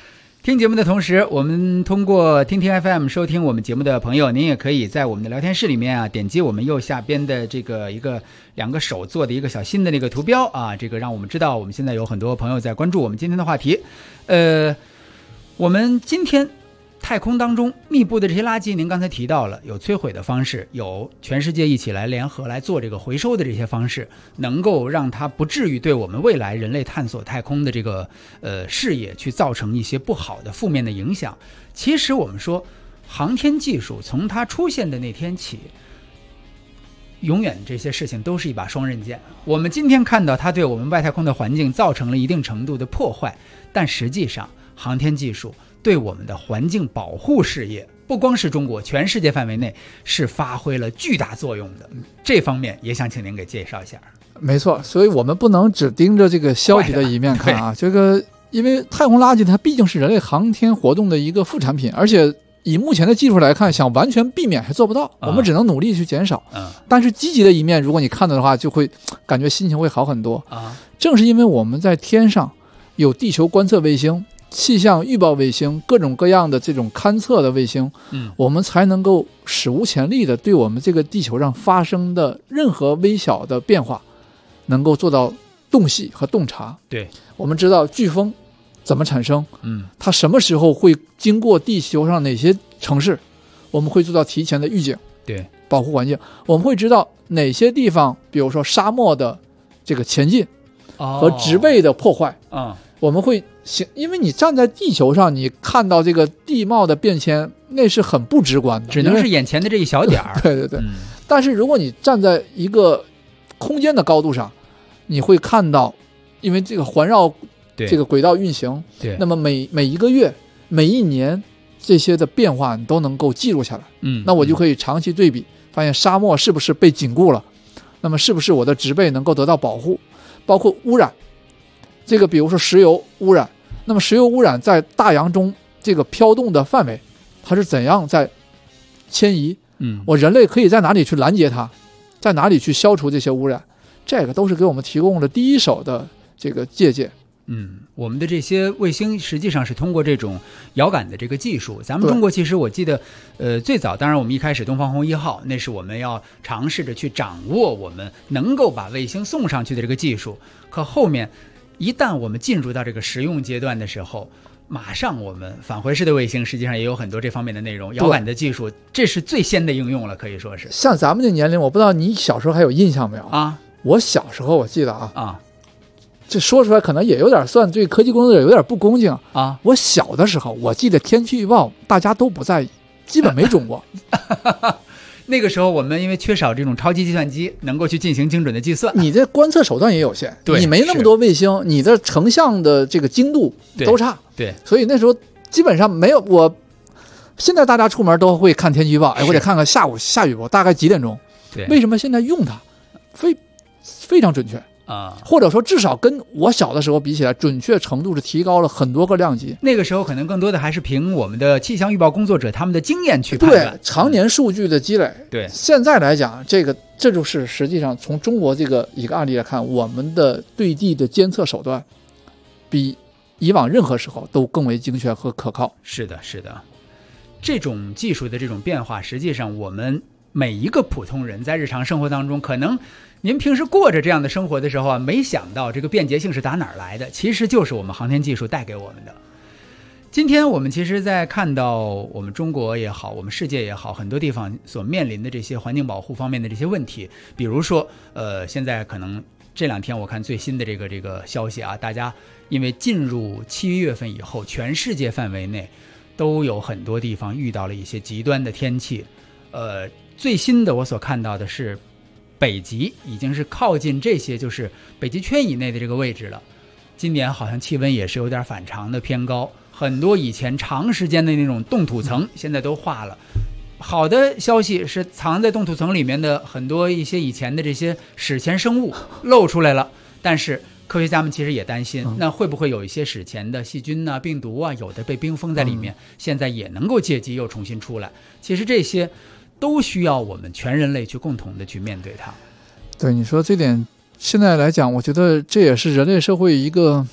听节目的同时，我们通过听听 FM 收听我们节目的朋友，您也可以在我们的聊天室里面啊，点击我们右下边的这个两个手做的一个小新的那个图标啊，这个让我们知道我们现在有很多朋友在关注我们今天的话题。我们今天太空当中密布的这些垃圾，您刚才提到了有摧毁的方式，有全世界一起来联合来做这个回收的这些方式，能够让它不至于对我们未来人类探索太空的这个事业去造成一些不好的负面的影响。其实我们说航天技术从它出现的那天起，永远这些事情都是一把双刃剑。我们今天看到它对我们外太空的环境造成了一定程度的破坏，但实际上航天技术对我们的环境保护事业，不光是中国，全世界范围内是发挥了巨大作用的。这方面也想请您给介绍一下。 没错，所以我们不能只盯着这个消极的一面看啊。这个因为太空垃圾它毕竟是人类航天活动的一个副产品，而且以目前的技术来看，想完全避免还做不到，我们只能努力去减少。但是积极的一面，如果你看到的话，就会感觉心情会好很多。正是因为我们在天上有地球观测卫星、气象预报卫星，各种各样的这种勘测的卫星，我们才能够史无前例的对我们这个地球上发生的任何微小的变化能够做到洞悉和洞察。 对， 我们知道飓风怎么产生，它什么时候会经过地球上哪些城市，我们会做到提前的预警， 对， 保护环境。我们会知道哪些地方，比如说沙漠的这个前进和植被的破坏，我们会因为你站在地球上，你看到这个地貌的变迁，那是很不直观的， 只能是眼前的这一小点儿。 对对对。但是如果你站在一个空间的高度上，你会看到，因为这个环绕这个轨道运行， 对， 那么每一个月、每一年这些的变化你都能够记录下来。那我就可以长期对比，发现沙漠是不是被紧固了，那么是不是我的植被能够得到保护，包括污染。这个比如说石油污染，那么石油污染在大洋中这个飘动的范围，它是怎样在迁移？我人类可以在哪里去拦截它，在哪里去消除这些污染？这个都是给我们提供了第一手的这个借鉴。 我们的这些卫星实际上是通过这种遥感的这个技术，咱们中国其实我记得，最早当然我们一开始东方红1号，那是我们要尝试着去掌握我们能够把卫星送上去的这个技术，可后面一旦我们进入到这个实用阶段的时候，马上我们返回式的卫星实际上也有很多这方面的内容，遥感的技术，这是最先的应用了，可以说是。 像咱们这年龄，我不知道你小时候还有印象没有啊？ 我小时候我记得这说出来可能也有点算对科技工作者有点不恭敬啊。我小的时候，我记得天气预报大家都不在意，基本没准过。 那个时候我们因为缺少这种超级计算机能够去进行精准的计算， 你的观测手段也有限，你没那么多卫星，你的成像的这个精度都差， 对， 所以那时候基本上没有。我现在大家出门都会看天气预报，我得看看下午下雨不，大概几点钟。 对， 为什么现在用它非常准确或者说至少跟我小的时候比起来，准确程度是提高了很多个量级。 那个时候可能更多的还是凭我们的气象预报工作者他们的经验去判断， 对，常年数据的积累。 对， 现在来讲，这就是实际上从中国这个一个案例来看，我们的对地的监测手段比以往任何时候都更为精确和可靠。 是的，是的，这种技术的这种变化，实际上我们每一个普通人在日常生活当中，可能您平时过着这样的生活的时候啊，没想到这个便捷性是打哪儿来的，其实就是我们航天技术带给我们的。今天我们其实在看到我们中国也好，我们世界也好，很多地方所面临的这些环境保护方面的这些问题，比如说现在可能这两天我看最新的这个消息啊，大家因为进入7月份以后，全世界范围内都有很多地方遇到了一些极端的天气。最新的我所看到的是北极已经是靠近这些就是北极圈以内的这个位置了，今年好像气温也是有点反常的偏高，很多以前长时间的那种冻土层现在都化了。好的消息是藏在冻土层里面的很多一些以前的这些史前生物露出来了，但是科学家们其实也担心，那会不会有一些史前的细菌啊、病毒啊，有的被冰封在里面，现在也能够借机又重新出来。其实这些都需要我们全人类去共同的去面对它。 对，你说这点现在来讲，我觉得这也是人类社会一个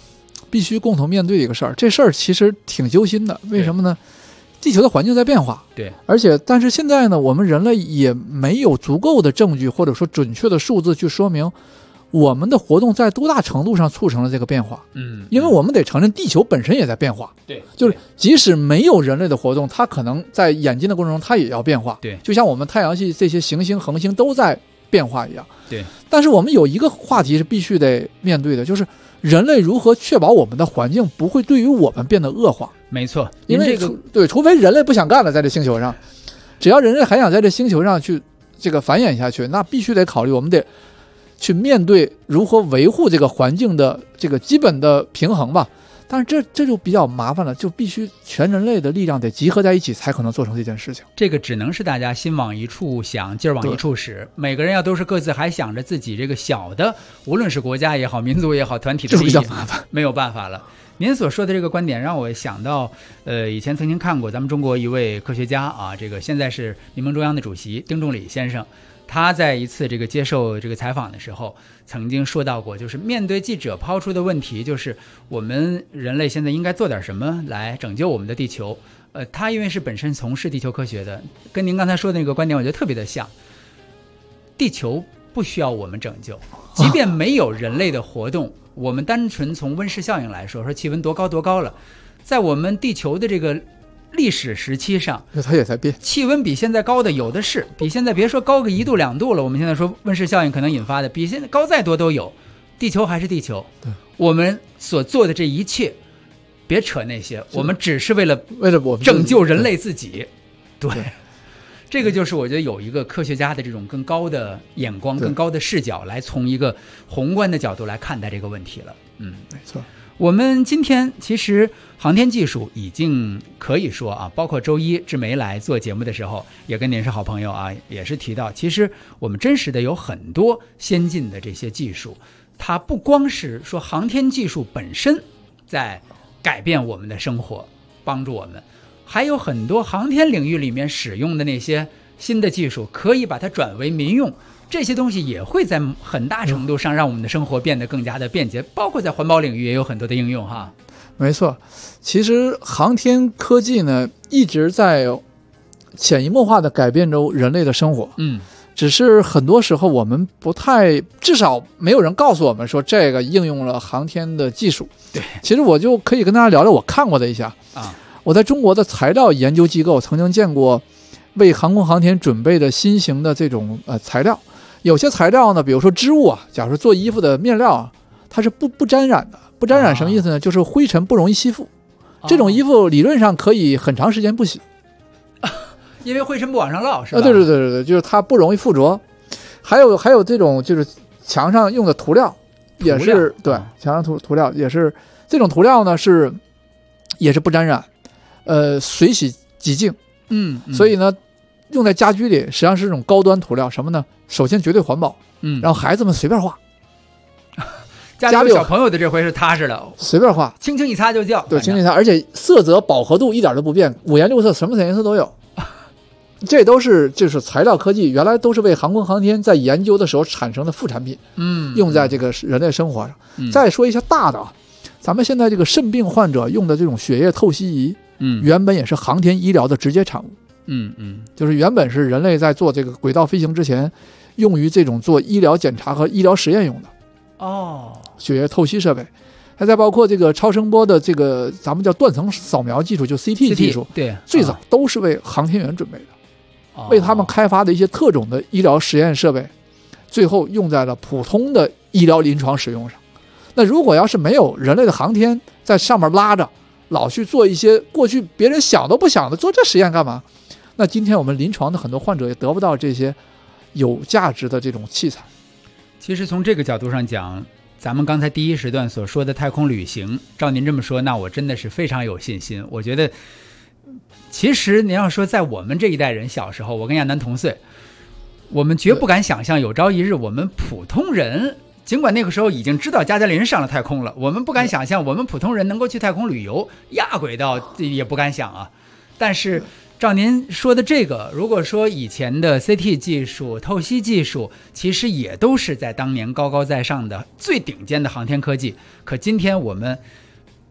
必须共同面对一个事儿。这事儿其实挺揪心的，为什么呢？地球的环境在变化， 对， 但是现在呢，我们人类也没有足够的证据或者说准确的数字去说明我们的活动在多大程度上促成了这个变化。因为我们得承认地球本身也在变化， 对， 就是即使没有人类的活动，它可能在演进的过程中它也要变化， 对， 就像我们太阳系这些行星恒星都在变化一样， 对。 但是我们有一个话题是必须得面对的，就是人类如何确保我们的环境不会对于我们变得恶化。 没错， 因为除非人类不想干了，在这星球上，只要人类还想在这星球上去这个繁衍下去，那必须得考虑我们得去面对如何维护这个环境的这个基本的平衡吧。但是这就比较麻烦了，就必须全人类的力量得集合在一起才可能做成这件事情。 这个只能是大家心往一处想，劲儿往一处使，每个人要都是各自还想着自己这个小的，无论是国家也好，民族也好，团体的利益， 比较麻烦， 没有办法了。您所说的这个观点让我想到，以前曾经看过咱们中国一位科学家啊，这个现在是民盟中央的主席丁仲礼先生，他在一次这个接受这个采访的时候，曾经说到过，就是面对记者抛出的问题，就是我们人类现在应该做点什么来拯救我们的地球。他因为是本身从事地球科学的，跟您刚才说的那个观点，我觉得特别的像。地球不需要我们拯救，即便没有人类的活动，我们单纯从温室效应来说气温多高多高了，在我们地球的这个历史时期上， 它也在变， 气温比现在高的有的是，比现在别说高个1度2度了，我们现在说温室效应可能引发的，比现在高再多都有。地球还是地球，我们所做的这一切，别扯那些，我们只是为了我们拯救人类自己。对，这个就是我觉得有一个科学家的这种更高的眼光、更高的视角，来从一个宏观的角度来看待这个问题了。 没错。 我们今天其实航天技术已经可以说啊，包括周一志梅来做节目的时候，也跟您是好朋友啊，也是提到，其实我们真实的有很多先进的这些技术，它不光是说航天技术本身在改变我们的生活，帮助我们，还有很多航天领域里面使用的那些新的技术，可以把它转为民用。这些东西也会在很大程度上让我们的生活变得更加的便捷，包括在环保领域也有很多的应用哈。 没错，其实航天科技呢一直在潜移默化的改变着人类的生活。只是很多时候我们不太，至少没有人告诉我们说这个应用了航天的技术。 对， 其实我就可以跟大家聊聊我看过的一下啊。我在中国的材料研究机构曾经见过为航空航天准备的新型的这种材料。有些材料呢，比如说织物啊，假如说做衣服的面料啊，它是不沾染的。不沾染什么意思呢？就是灰尘不容易吸附。这种衣服理论上可以很长时间不洗， 因为灰尘不往上落，是吧？ 对，就是它不容易附着。还有这种就是墙上用的涂料，也是对，墙上涂料也是这种涂料呢也是不沾染，水洗即净。所以呢，用在家居里实际上是这种高端涂料。什么呢？首先绝对环保，然后孩子们随便画。 家里有小朋友的这回是踏实的， 随便画， 轻轻一擦就掉。 对，轻轻一擦，而且色泽饱和度一点都不变，五颜六色，什么颜色都有。这都是就是材料科技，原来都是为航空航天在研究的时候产生的副产品，用在这个人类生活上。再说一下大的啊，咱们现在这个肾病患者用的这种血液透析仪，原本也是航天医疗的直接产物。就是原本是人类在做这个轨道飞行之前，用于这种做医疗检查和医疗实验用的。血液透析设备，还再包括这个超声波的这个咱们叫断层扫描技术，就 CT 技术， 对， 最早都是为航天员准备的，为他们开发的一些特种的医疗实验设备，最后用在了普通的医疗临床使用上。那如果要是没有人类的航天在上面拉着，老去做一些过去别人想都不想的，做这实验干嘛？那今天我们临床的很多患者也得不到这些有价值的这种器材。 其实从这个角度上讲，咱们刚才第一时段所说的太空旅行，照您这么说，那我真的是非常有信心。我觉得其实您要说在我们这一代人小时候，我跟亚楠同岁，我们绝不敢想象有朝一日我们普通人，尽管那个时候已经知道加加林上了太空了，我们不敢想象我们普通人能够去太空旅游，亚轨道也不敢想啊。但是照您说的这个，如果说以前的 CT 技术、透析技术，其实也都是在当年高高在上的最顶尖的航天科技。可今天我们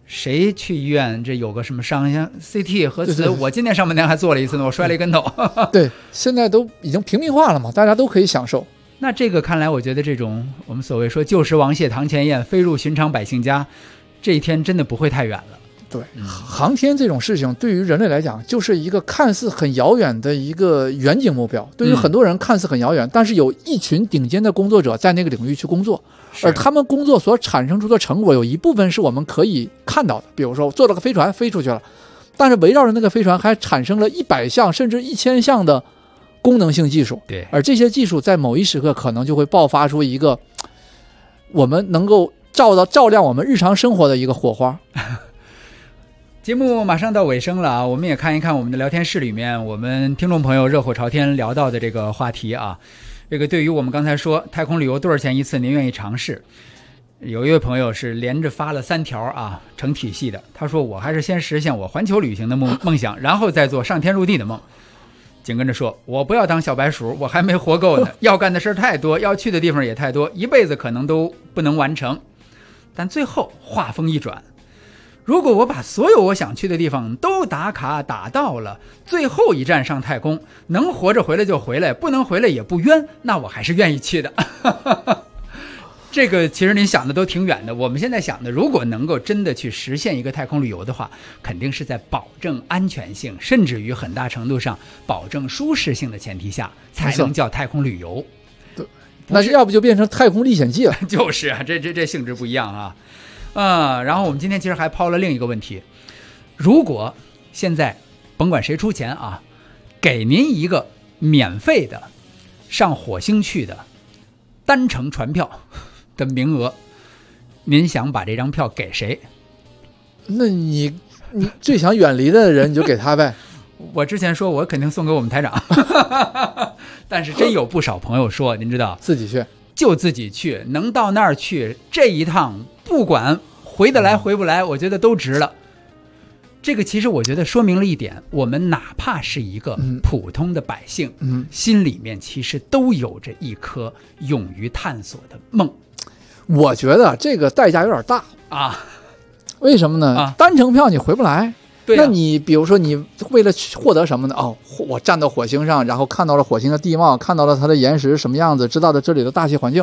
谁去医院这有个什么伤，像 CT 核磁，我今年上半年还做了一次呢，我摔了一跟头。 对，现在都已经平民化了嘛，大家都可以享受。 那这个看来，我觉得这种我们所谓说旧时王谢堂前燕，飞入寻常百姓家，这一天真的不会太远了。 对，航天这种事情对于人类来讲，就是一个看似很遥远的一个远景目标。对于很多人看似很遥远，但是有一群顶尖的工作者在那个领域去工作，而他们工作所产生出的成果，有一部分是我们可以看到的。比如说，做了个飞船飞出去了，但是围绕着那个飞船还产生了100项甚至1000项的功能性技术。 对， 而这些技术在某一时刻可能就会爆发出一个我们能够照亮我们日常生活的一个火花。 节目马上到尾声了啊，我们也看一看我们的聊天室里面我们听众朋友热火朝天聊到的这个话题啊。这个对于我们刚才说太空旅游多少钱一次您愿意尝试，有一位朋友是连着发了3条啊，成体系的。他说我还是先实现我环球旅行的梦想，然后再做上天入地的梦。紧跟着说我不要当小白鼠，我还没活够呢，要干的事太多，要去的地方也太多，一辈子可能都不能完成。但最后话锋一转，如果我把所有我想去的地方都打卡打到了，最后一站上太空，能活着回来就回来，不能回来也不冤，那我还是愿意去的。这个其实您想的都挺远的，我们现在想的，如果能够真的去实现一个太空旅游的话，肯定是在保证安全性，甚至于很大程度上保证舒适性的前提下，才能叫太空旅游。 对，那要不就变成太空历险记了。 就是啊，这性质不一样啊。然后我们今天其实还抛了另一个问题，如果现在甭管谁出钱啊，给您一个免费的上火星去的单程船票的名额，您想把这张票给谁？ 那你最想远离的人你就给他呗。 我之前说我肯定送给我们台长，但是真有不少朋友说，您知道， 自己去就自己去，能到那儿去，这一趟不管回得来回不来，我觉得都值了。这个其实我觉得说明了一点，我们哪怕是一个普通的百姓，心里面其实都有着一颗勇于探索的梦。 我觉得这个代价有点大啊， 为什么呢？单程票你回不来。那你比如说你为了获得什么呢？我站到火星上，然后看到了火星的地貌，看到了它的岩石什么样子，知道了这里的大气环境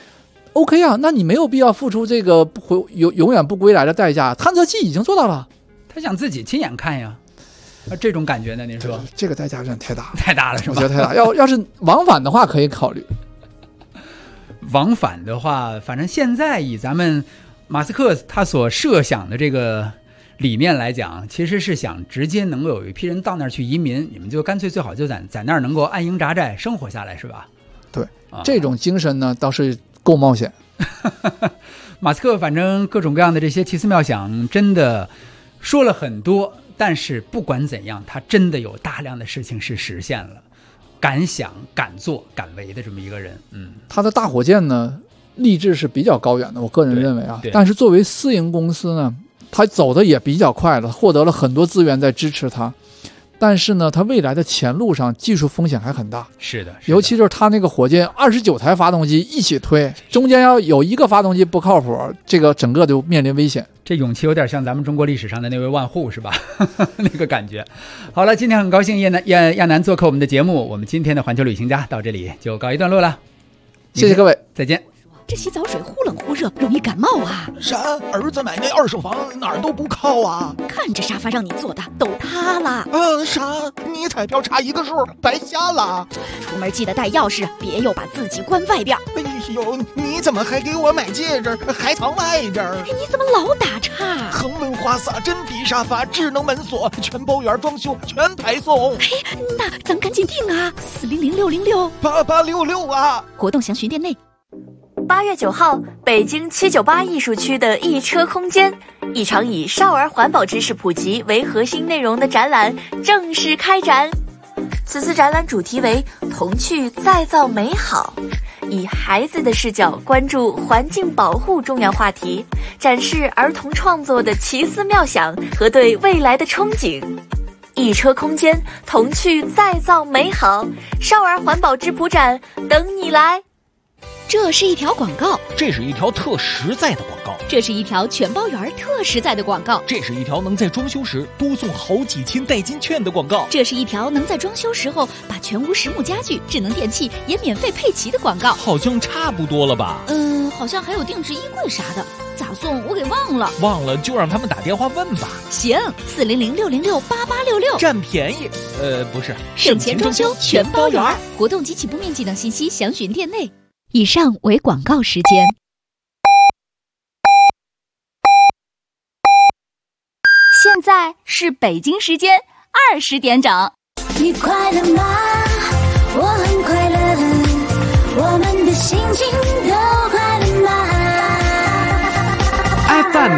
OK 啊，那你没有必要付出这个永远不归来的代价。探测器已经做到了， 他想自己亲眼看呀，这种感觉呢？您说这个代价有点太大了， 太大了是吧？ 我觉得太大。要是往返的话可以考虑。 往返的话，反正现在以咱们马斯克他所设想的这个理念来讲，其实是想直接能够有一批人到那儿去移民，你们就干脆最好就在那儿能够安营扎寨生活下来，是吧？ 对，这种精神呢倒是够冒险。 马斯克反正各种各样的这些奇思妙想真的说了很多，但是不管怎样，他真的有大量的事情是实现了，敢想敢做敢为的这么一个人。 他的大火箭呢励志是比较高远的，我个人认为啊。但是作为私营公司呢，他走的也比较快了，获得了很多资源在支持他。但是呢，它未来的前路上技术风险还很大。 是的， 尤其是它那个火箭29台发动机一起推，中间要有一个发动机不靠谱，这个整个就面临危险。 这勇气有点像咱们中国历史上的那位万户，是吧？那个感觉。好了，今天很高兴亚楠做客我们的节目，我们今天的环球旅行家到这里就告一段落了。 谢谢各位， 再见。 这洗澡水忽冷忽热，容易感冒啊！ 啥？儿子买那二手房哪儿都不靠啊！ 看这沙发让你坐的都塌了。 啥？你彩票差一个数，白瞎了。 出门记得带钥匙，别又把自己关外边。 哎呦，你怎么还给我买戒指，还藏外边？ 你怎么老打岔？ 恒温花洒、真皮沙发、智能门锁、全包圆装修，全排送。 那咱赶紧订啊！400-666-8866 啊！ 活动详询店内。 8月9号，北京798艺术区的一车空间，一场以少儿环保知识普及为核心内容的展览正式开展。此次展览主题为童趣再造美好，以孩子的视角关注环境保护重要话题，展示儿童创作的奇思妙想和对未来的憧憬。一车空间，童趣再造美好，少儿环保质朴展等你来。 这是一条广告， 这是一条特实在的广告， 这是一条全包圆特实在的广告， 这是一条能在装修时多送好几千代金券的广告， 这是一条能在装修时候把全屋实木家具、智能电器也免费配齐的广告。 好像差不多了吧？ 好像还有定制衣柜啥的，咋送我给忘了。 忘了就让他们打电话问吧。 行，400-606-8866， 占便宜。不是， 省钱装修全包圆，活动及起步面积等信息详询店内。以上为广告时间。 现在是北京时间20点整。 你快乐吗？我很快乐，我们的心情都快乐吗 ？FM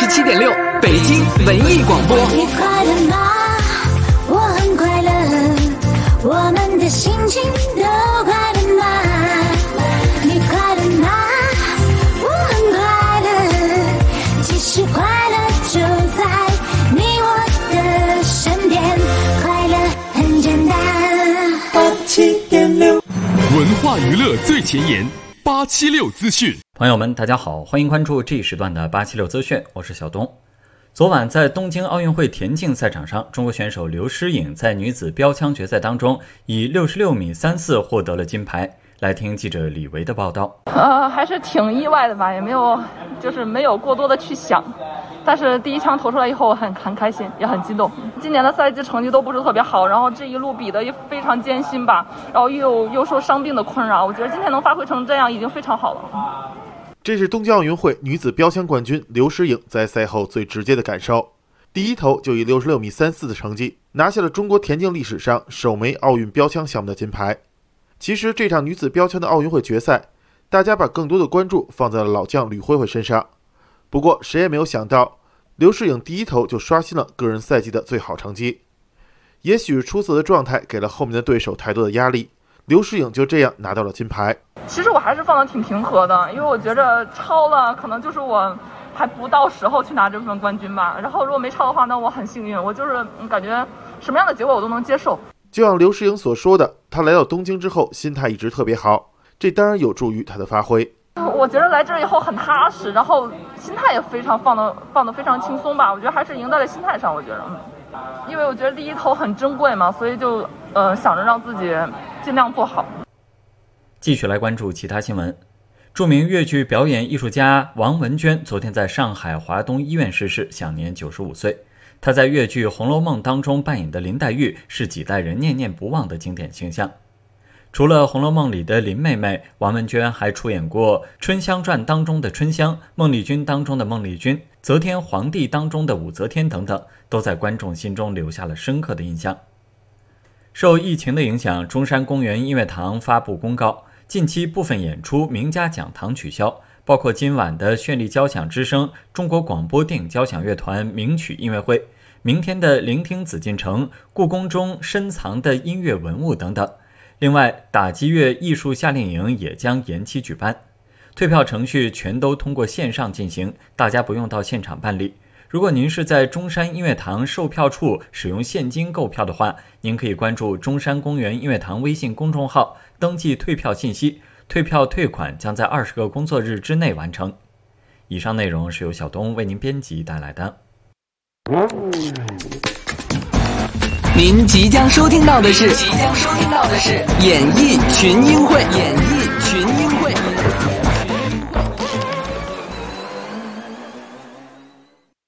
87.6，北京文艺广播。 你快乐吗？我很快乐，我们的心情都快乐吗？你快乐吗？我很快乐，其实快乐就在你我的身边，快乐很简单。87.6， 文化娱乐最前沿，876资讯。 朋友们，大家好，欢迎关注这一时段的876资讯，我是小东。昨晚在东京奥运会田径赛场上，中国选手刘诗颖在女子标枪决赛当中以66米34获得了金牌。来听记者李维的报道。 还是挺意外的吧，也没有过多的去想，但是第一枪投出来以后很开心，也很激动。今年的赛季成绩都不是特别好，然后这一路比的也非常艰辛吧，然后又受伤病的困扰，我觉得今天能发挥成这样已经非常好了。 这是东京奥运会女子标枪冠军刘诗颖在赛后最直接的感受。第一投就以66米34的成绩拿下了中国田径历史上首枚奥运标枪项目的金牌。其实这场女子标枪的奥运会决赛，大家把更多的关注放在了老将吕慧慧身上。不过谁也没有想到，刘诗颖第一投就刷新了个人赛季的最好成绩。也许出色的状态给了后面的对手太多的压力，刘诗颖就这样拿到了金牌。 其实我还是放得挺平和的，因为我觉着超了可能就是我还不到时候去拿这份冠军吧。然后如果没超的话，那我很幸运，我就是感觉什么样的结果我都能接受。 就像刘诗颖所说的，她来到东京之后心态一直特别好，这当然有助于她的发挥。 我觉得来这儿以后很踏实，然后心态也非常放得非常轻松吧。我觉得还是赢在了心态上，我觉得，因为我觉得第一投很珍贵嘛，所以就想着让自己尽量做好。 继续来关注其他新闻。著名粤剧表演艺术家王文娟昨天在上海华东医院逝世，享年95岁。她在粤剧《红楼梦》当中扮演的林黛玉是几代人念念不忘的经典形象。除了《红楼梦》里的林妹妹，王文娟还出演过《春香传》当中的春香、《孟丽君》当中的孟丽君、《则天皇帝》当中的武则天等等，都在观众心中留下了深刻的印象。受疫情的影响，中山公园音乐堂发布公告，近期部分演出名家讲堂取消，包括今晚的绚丽交响之声、中国广播电影交响乐团名曲音乐会，明天的聆听紫禁城、故宫中深藏的音乐文物等等。另外，打击乐艺术夏令营也将延期举办，退票程序全都通过线上进行，大家不用到现场办理。如果您是在中山音乐堂售票处使用现金购票的话，您可以关注中山公园音乐堂微信公众号，登记退票信息，退票退款将在20个工作日之内完成。以上内容是由小东为您编辑带来的。 您即将收听到的是演艺群英会。